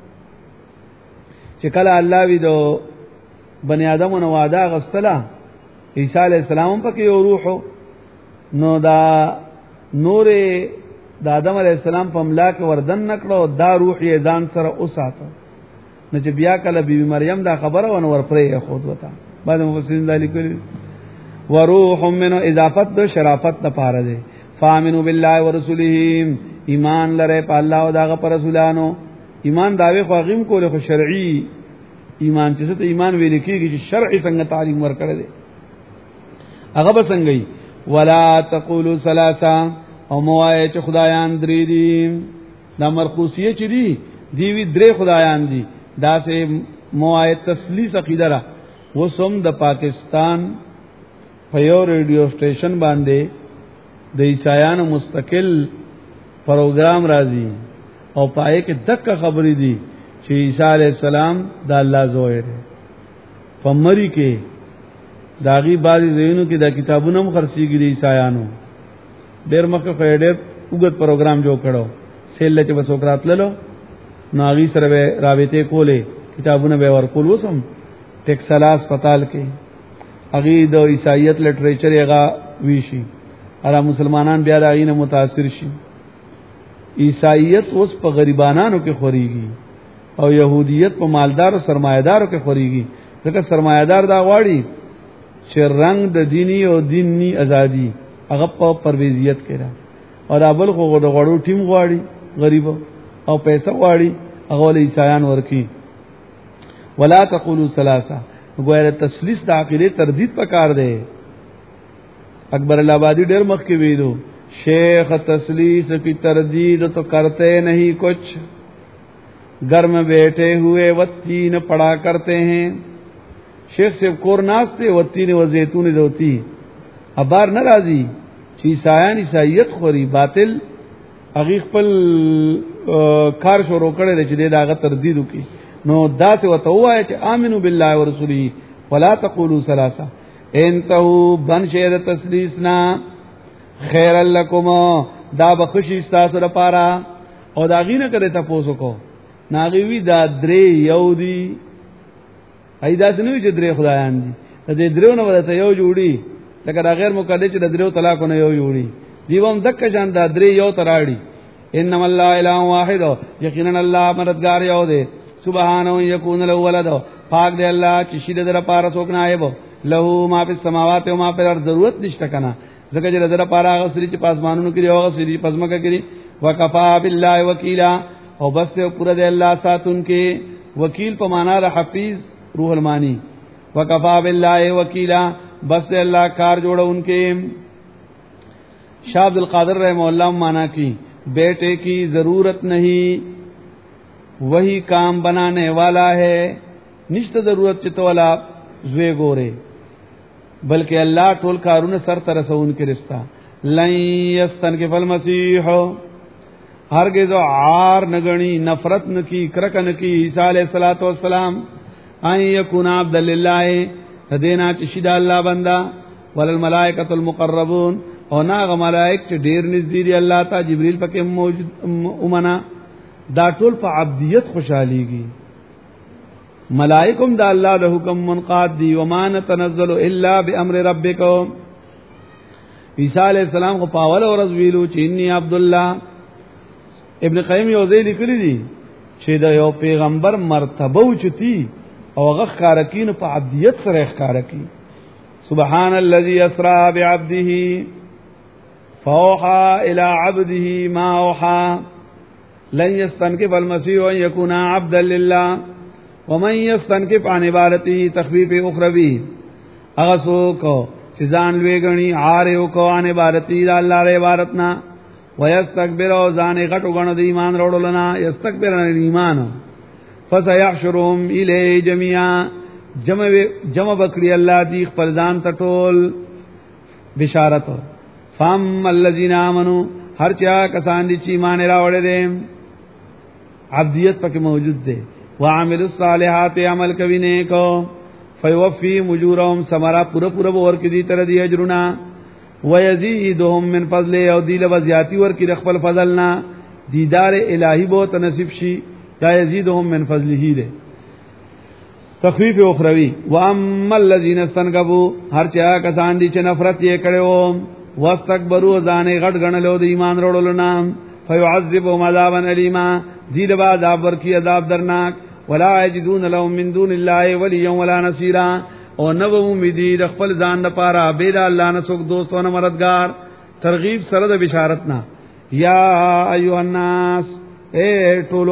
چې کله الله وی دو بنی آدمونو وعده غستله عیسی علی السلام پکې یو روح نو دا نور د آدم علی السلام په ملا کې وردن نکړو دا روح یې ځان سره اوساته نو چې بیا کله بیبي مریم دا خبره ونه ورپرې خود وتا بعد مفسرین ذالک وروح من اضافت د شرافت د پاره ده فامنوا بالله ورسوله ایمان لره په الله او دغه پر رسولانو ایمان داوی خو غیم کوله خو شرعي ایمان چې ته ایمان ویل کېږي چې شرعي څنګه تعلیم ورکړل دي هغه به څنګه ولا تقولوا ثلاثه او موایه چې خدایان درې دي دا مرخوصیه چې دي دیوی درې خدایان دي دا سه موایه تسلیث عقیده را وسوم د پاکستان په یو ریډیو سټیشن باندې د عیسایانو مستقل پروګرام راځي او پای کې دغه خبرې دي چې عیسی علی السلام د الله زوی دی په مری کې داغي بعضی زینو کې دا کتابونه هم خرڅيږي د عیسایانو ډېر مکه خېډر وګت پروګرام جوړ کړو سیل چې وسوکرات للو ناغي سره رابطه کولې کتابونه به ورکول وسم ټیکسلا هسپتال کې اغي د عیسایت لټریچر هغه ویشي اره مسلمانان بیا داغینه متاثر شي عیسایت اوس په غریبانو کې خوريږي او يهوديت په مالدار او سرمایدارو کې خوريږي ځکه سرمایدار دا غواړي چې رنگ د دینی او دینی ازادي هغه په پرويزیت کې را او دا بل خو د غړو ټیم غواړي غریب او پیسې غواړي هغه ول عیسایان ورکی ولا تقولوا ثلاثه غیر تسلیث د عقیده تردید پکار دی اکبر الہآبادی ډېر مخ کې ویلو شیخ تسلیث کی تردید تو کرتے نہیں کچھ گھر میں بیٹھے ہوئے وتی نہ پڑا کرتے ہیں شیخ سے کورناس تے وتی نے وزیتون دوتی ابار ناراضی عیسایان عیسایت خوري باطل اغیق پل کار شروع کړي چې دغه تردید وکي نو دا څه وته وایي چې امنو بالله ورسوله ولا تقولوا ثلاثه انتهوا بن شهد تسلیثنا خیر لکم دا بخشی تاسو لپاره او دا غینه کړه تاسو کو ناغي وی دا درې یو دی ایدا څنګه چې درې خدایان دي دې درو نه ولته یو جوړي لکه دا غیر مقدس چې د درو طلاق نه یو جوړي دیوم دک شان دا درې یو تراړي انما الله اله واحد یقینا الله مددگار یو دی سبحانه یکون له ولد پاک دی الله چې شید در پاره څوک نه ایبو له ما فی السماوات و ما فی الارض ضرورت نشته کنه ځکه چې دغه لپاره هغه سری چې پاسمانونو کې او هغه سری چې پزماکه کې وکفا بالله وکیلا او بس ته پورا دی الله ساتون کې وکیل په معنا د حفیظ روح المانی وکفا بالله وکیلا بس ته الله کار جوړونکې شاہ عبد القادر رحمہ اللہ مانا کی بیٹے کی ضرورت نہیں وہی کام بنانے والا ہے نشت ضرورت چتولا زوی گورے بلکہ اللہ ټول کارونه سر ته رسون کې رستا لن یستنکف المسیح هرگز عار نگنی نفرت نکی کرکن کی عیسی علیہ الصلوۃ والسلام ان یکون عبد للہ دینا چشید اللہ بندہ وللملائکۃ المقربون او ناغه ملائک چې ډیر نږدې دي الله ته جبرئیل پکې موجود اومنا دا ټول په عبدیت خوشاليږي ملائکم دا الله د حکم منقاد دي وما نتنزل الا بامر ربکم عیسی علیہ السلام کو پاول اور ویلو چې انی عبد الله ابن قیم یوزی لیکلی دي چې دا یو پیغمبر مرتبه اوچتی او هغه ښکارکین په عبدیت سره ښکارکی سبحان الذي اسرا بعبده فوحى الى عبده ما اوحى لن يستنكف المسيح ان يكون عبدا لله ومن يستنكف عن عبادته تخفيف اخروی اغسو کو چې ځان لوی غني عارو کو عن عبادتي الله له عبادتنا ويستكبر او ځان غټو غنو د ایمان وروړلنا يستكبر عن الايمان فسيحشرهم اليه جميعا جمع بکړي الله دی خپل ځان تټول بشارت فام الذين امنوا هر چا کسان دي چې ایمان راوړل دي عبدیت پکې موجود ده وعملوا الصالحات عمل کوي نیکو فيوفيهم اجورهم ثمرا پورا ور کې دي تر دي اجرنا ويزيدهم من فضل او دي له زیاتی ور کې خپل فضلنا دیدار الہی بو تنصیب شي یا يزيدهم من فضله ده تخفیف اخروی واما الذين استنكبوا هر چا کسان دي چې نفرت یې کړو واستكبروا ځانې غټ غنلو د ایمان وروړل نه فيعذبهم عذابا الیما زید با عذاب ورکی عذاب درناک ولا یجدون لهم من دون الله ولیا ولا نصيرا او نو امیدی د خپل ځان لپاره بيد الله نه څوک دوست او مددگار ترغیب سره د بشارتنا یا ایها الناس اے ټول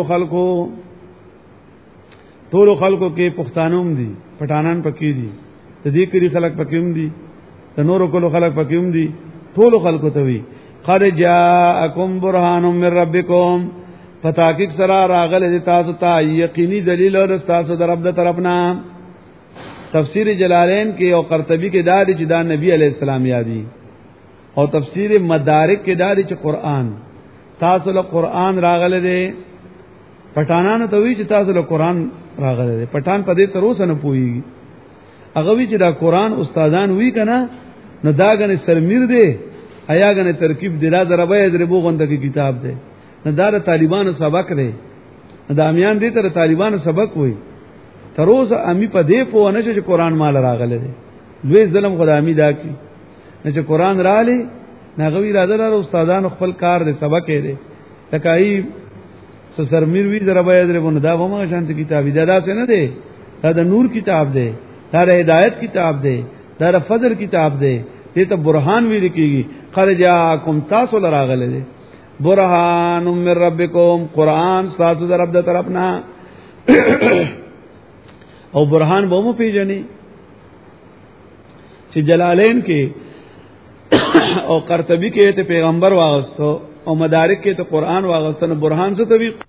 خلقو کې پښتانوم دي پټانان پکې دي تدیکری خلق پکېم دي د نورو کولو خلق پکېم دي ټول خلقو ته وی قد جاءکم برهان من ربکم فتاکک سرا راغله تاسو ته یقیني دلیل او تاسو در رب طرفنا تفسیر جلالین کې او قرطبی کې دا دي چې دا نبی علی السلام یادي او تفسیر مدارک کې دا دي چې قران تاسو له قران راغله دي پټانانو ته وی چې تاسو له قران راغله دي پټان په دې تر اوسه نه پويږي هغه وی چې دا قران استادان وی کنه نو داګنه سرمیر دی ایاګنه ترکیب دی دا ضربه ضربو غونډه کې کتاب دی نه دا طالبانو سبق دی دا امیان دي تر طالبانو سبق وای تر اوسه امی په دې په ونه چې قران مال راغله دی لوی ظلم خدامي دا کی نه چې قران رالی ناغوی راځل استادان خپل کار دی سبق یې دی تکای سرمیر وی ضربه ضربو نه دا ومه شانت کتاب دی دا څه نه دی دا د نور کتاب دی دا د هدایت کتاب دی دا د فضل کتاب دی دې ته برهان ویل کیږي قد جاءکم تاسو لراغله دي برهان من ربکم قران تاسو در رب طرفنا او برهان به مو پیژني چې جلالین کې او قرطبی کې ته پیغمبر واغستو او مدارک کې ته قران واغستو برهان څه توی